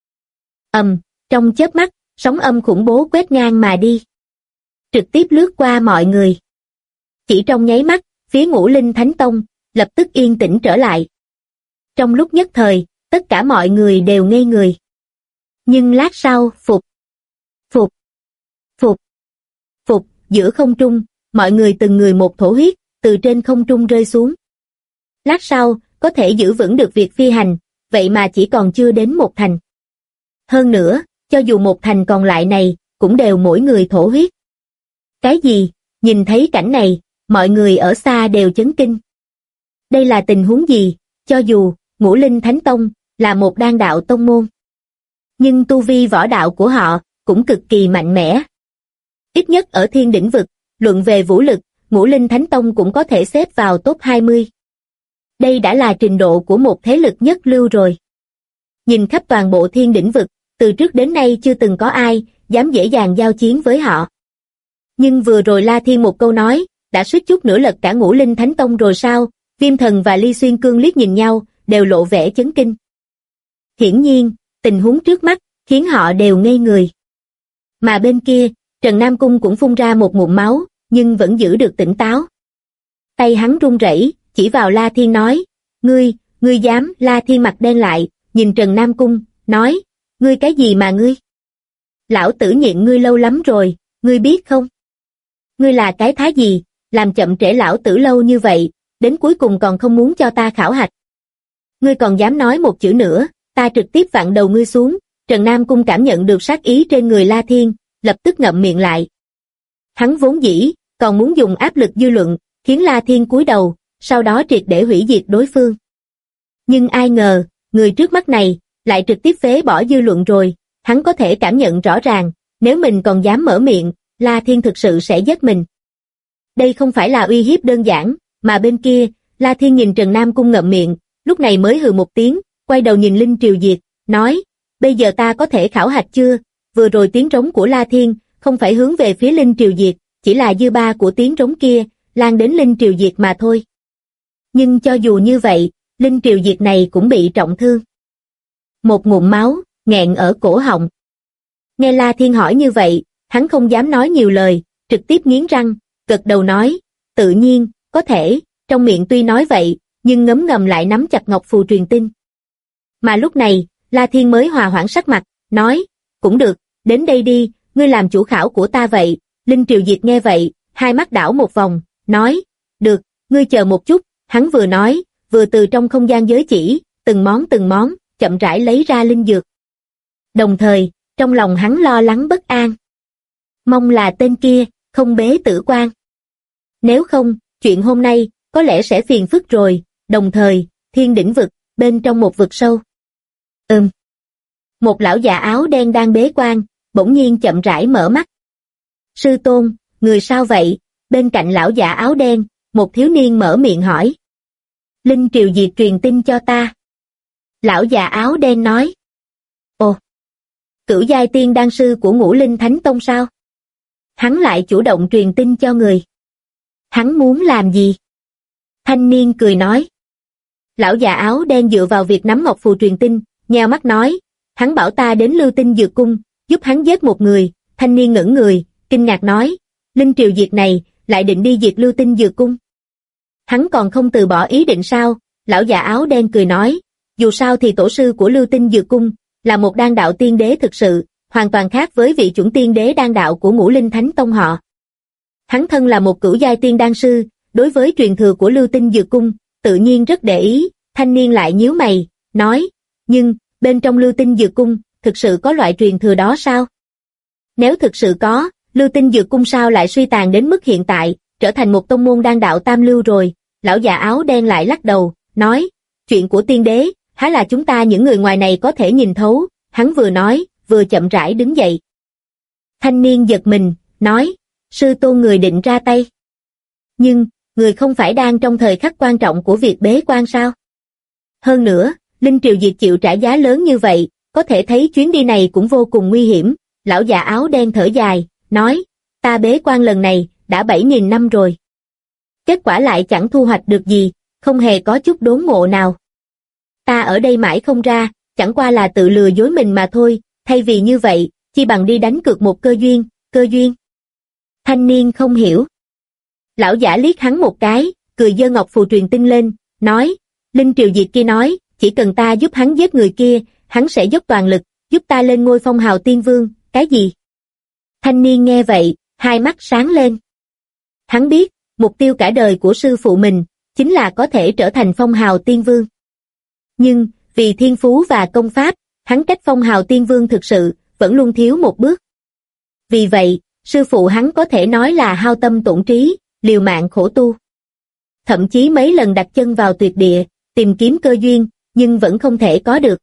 Trong chớp mắt, sóng âm khủng bố quét ngang mà đi. Trực tiếp lướt qua mọi người. Chỉ trong nháy mắt, phía Ngũ Linh Thánh Tông, lập tức yên tĩnh trở lại. Trong lúc nhất thời, tất cả mọi người đều ngây người. Nhưng lát sau, phục, giữa không trung, mọi người từng người một thổ huyết, từ trên không trung rơi xuống. Lát sau, có thể giữ vững được việc phi hành, vậy mà chỉ còn chưa đến 1 thành. Hơn nữa, cho dù 1 thành còn lại này, cũng đều mỗi người thổ huyết. Cái gì? Nhìn thấy cảnh này, mọi người ở xa đều chấn kinh. Đây là tình huống gì? Cho dù, Ngũ Linh Thánh Tông, là một đan đạo tông môn. Nhưng tu vi võ đạo của họ, cũng cực kỳ mạnh mẽ. Ít nhất ở thiên đỉnh vực, luận về vũ lực, Ngũ Linh Thánh Tông cũng có thể xếp vào top 20. Đây đã là trình độ của một thế lực nhất lưu rồi. Nhìn khắp toàn bộ thiên đỉnh vực, từ trước đến nay chưa từng có ai dám dễ dàng giao chiến với họ. Nhưng vừa rồi La Thiên một câu nói, đã suýt chút nữa lật cả Ngũ Linh Thánh Tông rồi sao? Viêm Thần và Ly Xuyên Cương liếc nhìn nhau, đều lộ vẻ chấn kinh. Hiển nhiên, tình huống trước mắt khiến họ đều ngây người. Mà bên kia, Trần Nam Cung cũng phun ra một ngụm máu, nhưng vẫn giữ được tỉnh táo. Tay hắn run rẩy, chỉ vào La Thiên nói, ngươi dám? La Thiên mặt đen lại, nhìn Trần Nam Cung, nói, ngươi cái gì mà ngươi? Lão tử nhịn ngươi lâu lắm rồi, ngươi biết không? Ngươi là cái thá gì, làm chậm trễ lão tử lâu như vậy, đến cuối cùng còn không muốn cho ta khảo hạch. Ngươi còn dám nói một chữ nữa, ta trực tiếp vặn đầu ngươi xuống. Trần Nam Cung cảm nhận được sát ý trên người La Thiên, lập tức ngậm miệng lại. Hắn vốn dĩ còn muốn dùng áp lực dư luận, khiến La Thiên cúi đầu, sau đó triệt để hủy diệt đối phương. Nhưng ai ngờ, người trước mắt này lại trực tiếp phế bỏ dư luận rồi. Hắn có thể cảm nhận rõ ràng, nếu mình còn dám mở miệng, La Thiên thực sự sẽ giết mình. Đây không phải là uy hiếp đơn giản, mà bên kia, La Thiên nhìn Trần Nam Cung ngậm miệng, lúc này mới hừ một tiếng, quay đầu nhìn Linh Triều Diệt, nói, bây giờ ta có thể khảo hạch chưa? Vừa rồi tiếng trống của La Thiên không phải hướng về phía Linh Triều Diệt, chỉ là dư ba của tiếng trống kia lan đến Linh Triều Diệt mà thôi. Nhưng cho dù như vậy, Linh Triều Diệt này cũng bị trọng thương. Một ngụm máu nghẹn ở cổ họng. Nghe La Thiên hỏi như vậy, hắn không dám nói nhiều lời, trực tiếp nghiến răng, gật đầu nói, tự nhiên, có thể. Trong miệng tuy nói vậy, nhưng ngấm ngầm lại nắm chặt ngọc phù truyền tin. Mà lúc này, La Thiên mới hòa hoãn sắc mặt, nói, cũng được, đến đây đi, ngươi làm chủ khảo của ta vậy. Linh Triều Diệt nghe vậy, hai mắt đảo một vòng, nói, được, ngươi chờ một chút. Hắn vừa nói, vừa từ trong không gian giới chỉ, từng món, chậm rãi lấy ra linh dược. Đồng thời, trong lòng hắn lo lắng bất an. Mong là tên kia không bế tử quan. Nếu không, chuyện hôm nay có lẽ sẽ phiền phức rồi. Đồng thời, Thiên Đỉnh vực, bên trong một vực sâu. Một lão già áo đen đang bế quan, bỗng nhiên chậm rãi mở mắt. Sư tôn, người sao vậy? Bên cạnh lão già áo đen, một thiếu niên mở miệng hỏi. Linh Triều Diệt truyền tin cho ta. Lão già áo đen nói. Ồ, cửu giai tiên đan sư của Ngũ Linh Thánh Tông sao? Hắn lại chủ động truyền tin cho người. Hắn muốn làm gì? Thanh niên cười nói. Lão già áo đen dựa vào việc nắm ngọc phù truyền tin, nheo mắt nói, hắn bảo ta đến Lưu Tinh Dược Cung, giúp hắn giết một người. Thanh niên ngẩn người, kinh ngạc nói, Linh Triều Diệt này lại định đi diệt Lưu Tinh Dược Cung. Hắn còn không từ bỏ ý định sao? Lão già áo đen cười nói, dù sao thì tổ sư của Lưu Tinh Dược Cung là một đan đạo tiên đế thực sự, hoàn toàn khác với vị chuẩn tiên đế đan đạo của Ngũ Linh Thánh Tông họ. Hắn thân là một cửu giai tiên đan sư, đối với truyền thừa của Lưu Tinh Dược Cung, tự nhiên rất để ý. Thanh niên lại nhíu mày, nói, nhưng, bên trong Lưu Tinh Dược Cung, thực sự có loại truyền thừa đó sao? Nếu thực sự có, Lưu Tinh Dược Cung sao lại suy tàn đến mức hiện tại, trở thành một tông môn đan đạo tam lưu rồi? Lão già áo đen lại lắc đầu, nói, chuyện của tiên đế, há là chúng ta những người ngoài này có thể nhìn thấu. Hắn vừa nói, vừa chậm rãi đứng dậy. Thanh niên giật mình, nói, sư tôn người định ra tay. Nhưng, người không phải đang trong thời khắc quan trọng của việc bế quan sao? Hơn nữa, Linh Triều Diệt chịu trả giá lớn như vậy, có thể thấy chuyến đi này cũng vô cùng nguy hiểm. Lão già áo đen thở dài, nói, ta bế quan lần này, đã 7.000 năm rồi. Kết quả lại chẳng thu hoạch được gì, không hề có chút đốn ngộ nào. Ta ở đây mãi không ra, chẳng qua là tự lừa dối mình mà thôi, thay vì như vậy, chi bằng đi đánh cược một cơ duyên. Thanh niên không hiểu. Lão giả liếc hắn một cái, cười giơ ngọc phù truyền tin lên, nói, Linh Triều Diệt kia nói, chỉ cần ta giúp hắn giết người kia, hắn sẽ dốc toàn lực, giúp ta lên ngôi phong hào tiên vương. Cái gì? Thanh niên nghe vậy, hai mắt sáng lên. Hắn biết, mục tiêu cả đời của sư phụ mình, chính là có thể trở thành phong hào tiên vương. Nhưng, vì thiên phú và công pháp, hắn cách phong hào tiên vương thực sự, vẫn luôn thiếu một bước. Vì vậy, sư phụ hắn có thể nói là hao tâm tổn trí, liều mạng khổ tu. Thậm chí mấy lần đặt chân vào tuyệt địa, tìm kiếm cơ duyên, nhưng vẫn không thể có được.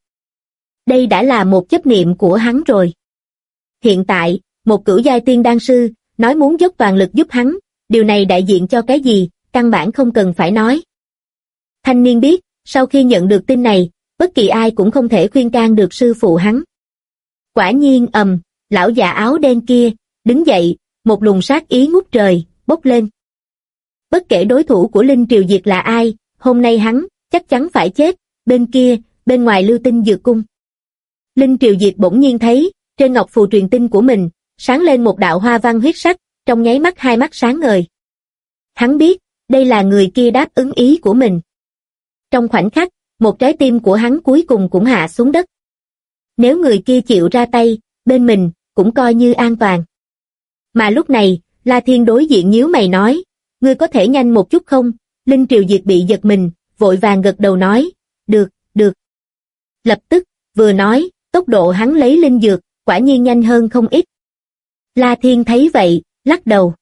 Đây đã là một chấp niệm của hắn rồi. Hiện tại, một cửu giai tiên đan sư, nói muốn dốc toàn lực giúp hắn, điều này đại diện cho cái gì, căn bản không cần phải nói. Thanh niên biết, sau khi nhận được tin này, bất kỳ ai cũng không thể khuyên can được sư phụ hắn. Quả nhiên lão già áo đen kia, đứng dậy, một luồng sát ý ngút trời, bốc lên. Bất kể đối thủ của Linh Triều Diệt là ai, hôm nay hắn chắc chắn phải chết. Bên kia, bên ngoài Lưu Tinh Dược Cung, Linh Triều Diệt bỗng nhiên thấy, trên ngọc phù truyền tinh của mình, sáng lên một đạo hoa văn huyết sắc, trong nháy mắt hai mắt sáng ngời. Hắn biết, đây là người kia đáp ứng ý của mình. Trong khoảnh khắc, một trái tim của hắn cuối cùng cũng hạ xuống đất. Nếu người kia chịu ra tay, bên mình, cũng coi như an toàn. Mà lúc này, La Thiên đối diện nhíu mày nói, ngươi có thể nhanh một chút không? Linh Triều Diệt bị giật mình, vội vàng gật đầu nói, được, được. Lập tức, vừa nói, tốc độ hắn lấy linh dược, quả nhiên nhanh hơn không ít. La Thiên thấy vậy, lắc đầu.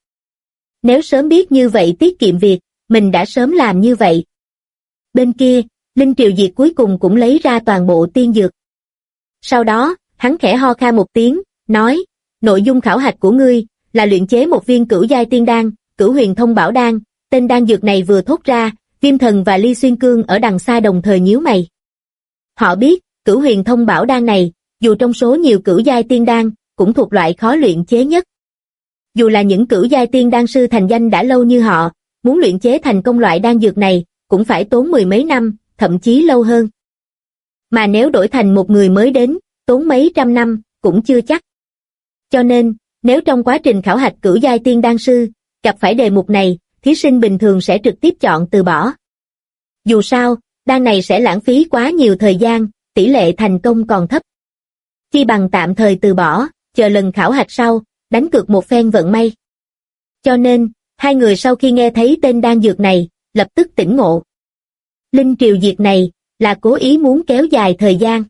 Nếu sớm biết như vậy tiết kiệm việc, mình đã sớm làm như vậy. Bên kia, Linh Triều Diệt cuối cùng cũng lấy ra toàn bộ tiên dược. Sau đó, hắn khẽ ho khan một tiếng, nói, nội dung khảo hạch của ngươi là luyện chế một viên cửu giai tiên đan, Cửu Huyền Thông Bảo Đan. Tên đan dược này vừa thốt ra, Viêm Thần và Ly Xuyên Cương ở đằng xa đồng thời nhíu mày. Họ biết, Cửu Huyền Thông Bảo Đan này, dù trong số nhiều cửu giai tiên đan, cũng thuộc loại khó luyện chế nhất. Dù là những cửu giai tiên đan sư thành danh đã lâu như họ, muốn luyện chế thành công loại đan dược này, cũng phải tốn mười mấy năm, thậm chí lâu hơn. Mà nếu đổi thành một người mới đến, tốn mấy trăm năm, cũng chưa chắc. Cho nên, nếu trong quá trình khảo hạch cửu giai tiên đan sư, gặp phải đề mục này, thí sinh bình thường sẽ trực tiếp chọn từ bỏ. Dù sao, đan này sẽ lãng phí quá nhiều thời gian, tỷ lệ thành công còn thấp. Chi bằng tạm thời từ bỏ, chờ lần khảo hạch sau, đánh cược một phen vận may. Cho nên, hai người sau khi nghe thấy tên đan dược này, lập tức tỉnh ngộ. Linh Triều Diệt này, là cố ý muốn kéo dài thời gian.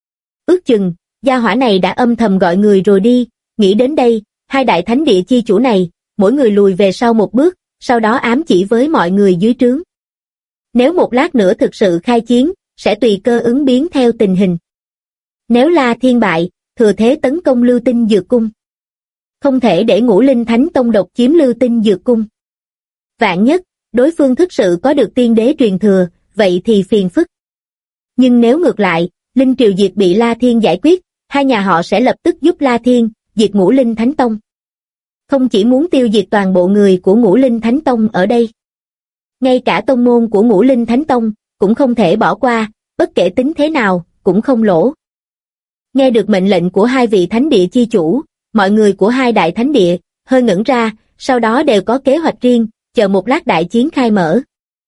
Ước chừng, gia hỏa này đã âm thầm gọi người rồi đi, nghĩ đến đây, hai đại thánh địa chi chủ này, mỗi người lùi về sau một bước, sau đó ám chỉ với mọi người dưới trướng. Nếu một lát nữa thực sự khai chiến, sẽ tùy cơ ứng biến theo tình hình. Nếu La Thiên bại, thừa thế tấn công Lưu Tinh Dược Cung. Không thể để Ngũ Linh Thánh Tông độc chiếm Lưu Tinh Dược Cung. Vạn nhất, đối phương thực sự có được tiên đế truyền thừa, vậy thì phiền phức. Nhưng nếu ngược lại, Linh Triều Diệt bị La Thiên giải quyết, hai nhà họ sẽ lập tức giúp La Thiên diệt Ngũ Linh Thánh Tông. Không chỉ muốn tiêu diệt toàn bộ người của Ngũ Linh Thánh Tông ở đây. Ngay cả tông môn của Ngũ Linh Thánh Tông, cũng không thể bỏ qua, bất kể tính thế nào, cũng không lỗ. Nghe được mệnh lệnh của hai vị thánh địa chi chủ, mọi người của hai đại thánh địa, hơi ngẩn ra, sau đó đều có kế hoạch riêng, chờ một lát đại chiến khai mở.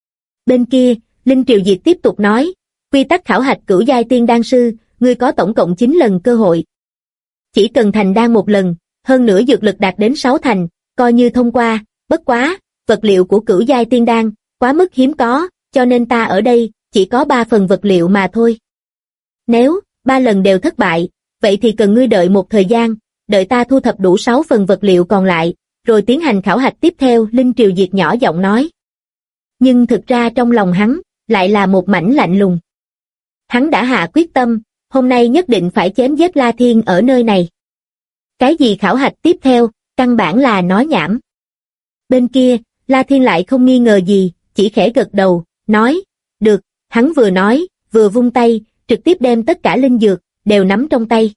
Bên kia, Linh Triều Diệt tiếp tục nói, quy tắc khảo hạch cửu giai tiên đan sư, ngươi có tổng cộng 9 lần cơ hội. Chỉ cần thành đan một lần, hơn nữa dược lực đạt đến 6 thành, coi như thông qua, bất quá, vật liệu của cửu giai tiên đan, quá mức hiếm có, cho nên ta ở đây, chỉ có 3 phần vật liệu mà thôi. Nếu, 3 lần đều thất bại, vậy thì cần ngươi đợi một thời gian, đợi ta thu thập đủ 6 phần vật liệu còn lại, rồi tiến hành khảo hạch tiếp theo. Linh Triều Diệt nhỏ giọng nói. Nhưng thực ra trong lòng hắn, lại là một mảnh lạnh lùng. Hắn đã hạ quyết tâm, hôm nay nhất định phải chém giết La Thiên ở nơi này. Cái gì khảo hạch tiếp theo, căn bản là nói nhảm. Bên kia, La Thiên lại không nghi ngờ gì, chỉ khẽ gật đầu, nói, được, hắn vừa nói, vừa vung tay, trực tiếp đem tất cả linh dược, đều nắm trong tay.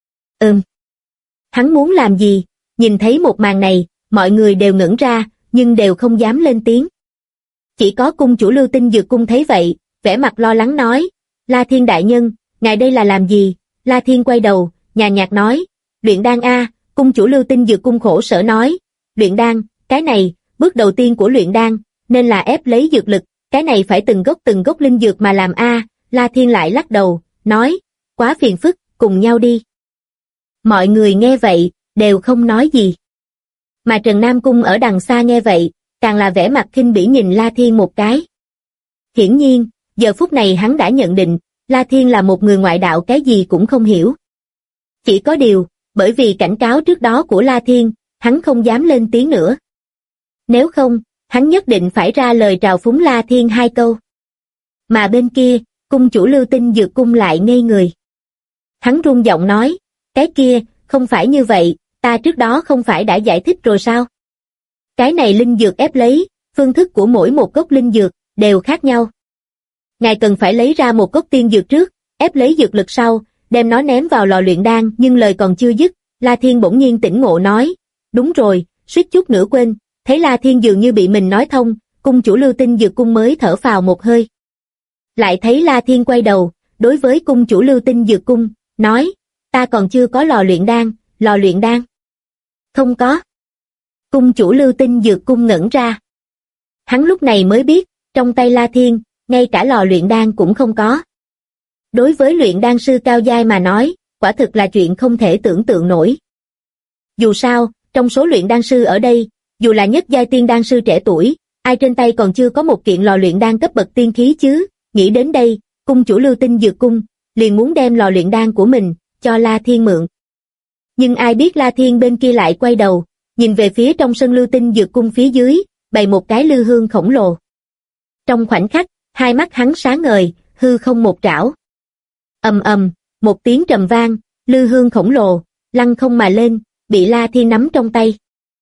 Hắn muốn làm gì? Nhìn thấy một màn này, mọi người đều ngẩn ra, nhưng đều không dám lên tiếng. Chỉ có cung chủ Lưu Tinh Dược Cung thấy vậy, vẻ mặt lo lắng nói, La Thiên đại nhân, ngài đây là làm gì? La Thiên quay đầu, nhàn nhạt nói, luyện đan a. Cung chủ Lưu Tinh Dược Cung khổ sở nói, luyện đan, cái này, bước đầu tiên của luyện đan, nên là ép lấy dược lực, cái này phải từng gốc linh dược mà làm a. La Thiên lại lắc đầu, nói, quá phiền phức, cùng nhau đi. Mọi người nghe vậy, đều không nói gì. Mà Trần Nam Cung ở đằng xa nghe vậy, càng là vẻ mặt khinh bỉ nhìn La Thiên một cái. Hiển nhiên, giờ phút này hắn đã nhận định, La Thiên là một người ngoại đạo cái gì cũng không hiểu. Chỉ có điều, bởi vì cảnh cáo trước đó của La Thiên, hắn không dám lên tiếng nữa. Nếu không, hắn nhất định phải ra lời trào phúng La Thiên 2 câu. Mà bên kia, cung chủ Lưu Tinh Dược Cung lại ngây người. Hắn run giọng nói, cái kia, không phải như vậy, ta trước đó không phải đã giải thích rồi sao? Cái này linh dược ép lấy, phương thức của mỗi một gốc linh dược, đều khác nhau. Ngài cần phải lấy ra một gốc tiên dược trước, ép lấy dược lực sau, đem nó ném vào lò luyện đan. Nhưng lời còn chưa dứt, La Thiên bỗng nhiên tỉnh ngộ nói, đúng rồi, suýt chút nữa quên. Thấy La Thiên dường như bị mình nói thông, cung chủ Lưu Tinh Dược Cung mới thở phào một hơi. Lại thấy La Thiên quay đầu, đối với cung chủ Lưu Tinh Dược Cung, nói, ta còn chưa có lò luyện đan. Không có. Cung chủ Lưu Tinh Dược Cung ngẩn ra. Hắn lúc này mới biết, trong tay La Thiên, ngay cả lò luyện đan cũng không có. Đối với luyện đan sư cao giai mà nói, quả thực là chuyện không thể tưởng tượng nổi. Dù sao, trong số luyện đan sư ở đây, dù là nhất giai tiên đan sư trẻ tuổi, ai trên tay còn chưa có một kiện lò luyện đan cấp bậc tiên khí chứ? Nghĩ đến đây, cung chủ Lưu Tinh Dược Cung liền muốn đem lò luyện đan của mình cho La Thiên mượn. Nhưng ai biết La Thiên bên kia lại quay đầu, nhìn về phía trong sân Lưu Tinh Dược Cung phía dưới, bày một cái lư hương khổng lồ. Trong khoảnh khắc, hai mắt hắn sáng ngời, hư không một trảo. Ầm ầm, một tiếng trầm vang, lư hương khổng lồ lăn không mà lên, bị La Thiên nắm trong tay.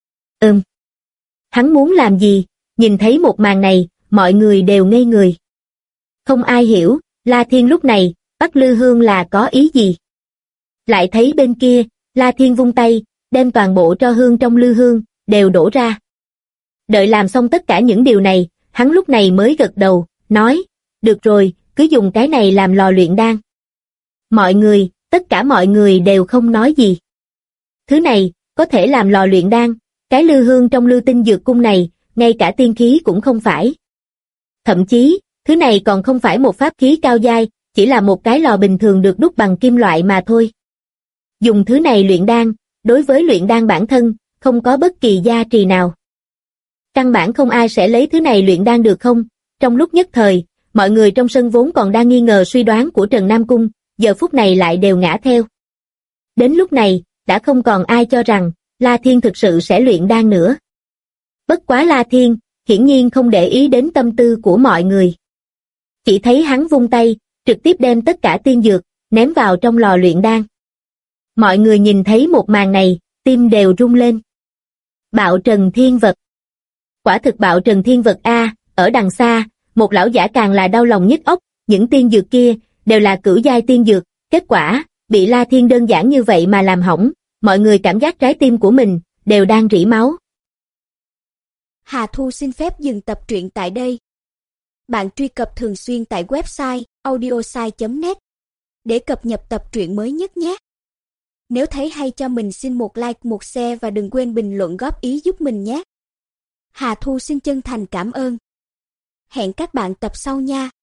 Hắn muốn làm gì? Nhìn thấy một màn này, mọi người đều ngây người. Không ai hiểu, La Thiên lúc này bắt lư hương là có ý gì. Lại thấy bên kia, La Thiên vung tay, đem toàn bộ tro hương trong lư hương đều đổ ra. Đợi làm xong tất cả những điều này, hắn lúc này mới gật đầu, nói, được rồi, cứ dùng cái này làm lò luyện đan. Tất cả mọi người đều không nói gì. Thứ này, có thể làm lò luyện đan, cái lư hương trong Lưu Tinh Dược Cung này, ngay cả tiên khí cũng không phải. Thậm chí, thứ này còn không phải một pháp khí cao giai, chỉ là một cái lò bình thường được đúc bằng kim loại mà thôi. Dùng thứ này luyện đan, đối với luyện đan bản thân, không có bất kỳ giá trị nào. Căn bản không ai sẽ lấy thứ này luyện đan được không? Trong lúc nhất thời, mọi người trong sân vốn còn đang nghi ngờ suy đoán của Trần Nam Cung, giờ phút này lại đều ngã theo. Đến lúc này, đã không còn ai cho rằng La Thiên thực sự sẽ luyện đan nữa. Bất quá La Thiên, hiển nhiên không để ý đến tâm tư của mọi người. Chỉ thấy hắn vung tay, trực tiếp đem tất cả tiên dược, ném vào trong lò luyện đan. Mọi người nhìn thấy một màn này, tim đều rung lên. Bạo Trần Thiên Vật. Quả thực Bạo Trần Thiên Vật a, ở đằng xa, một lão giả càng là đau lòng nhức óc, những tiên dược kia, đều là cửu giai tiên dược, kết quả, bị La Thiên đơn giản như vậy mà làm hỏng, mọi người cảm giác trái tim của mình, đều đang rỉ máu. Hà Thu xin phép dừng tập truyện tại đây. Bạn truy cập thường xuyên tại website audiosai.net để cập nhật tập truyện mới nhất nhé. Nếu thấy hay cho mình xin một like, một share và đừng quên bình luận góp ý giúp mình nhé. Hà Thu xin chân thành cảm ơn. Hẹn các bạn tập sau nha.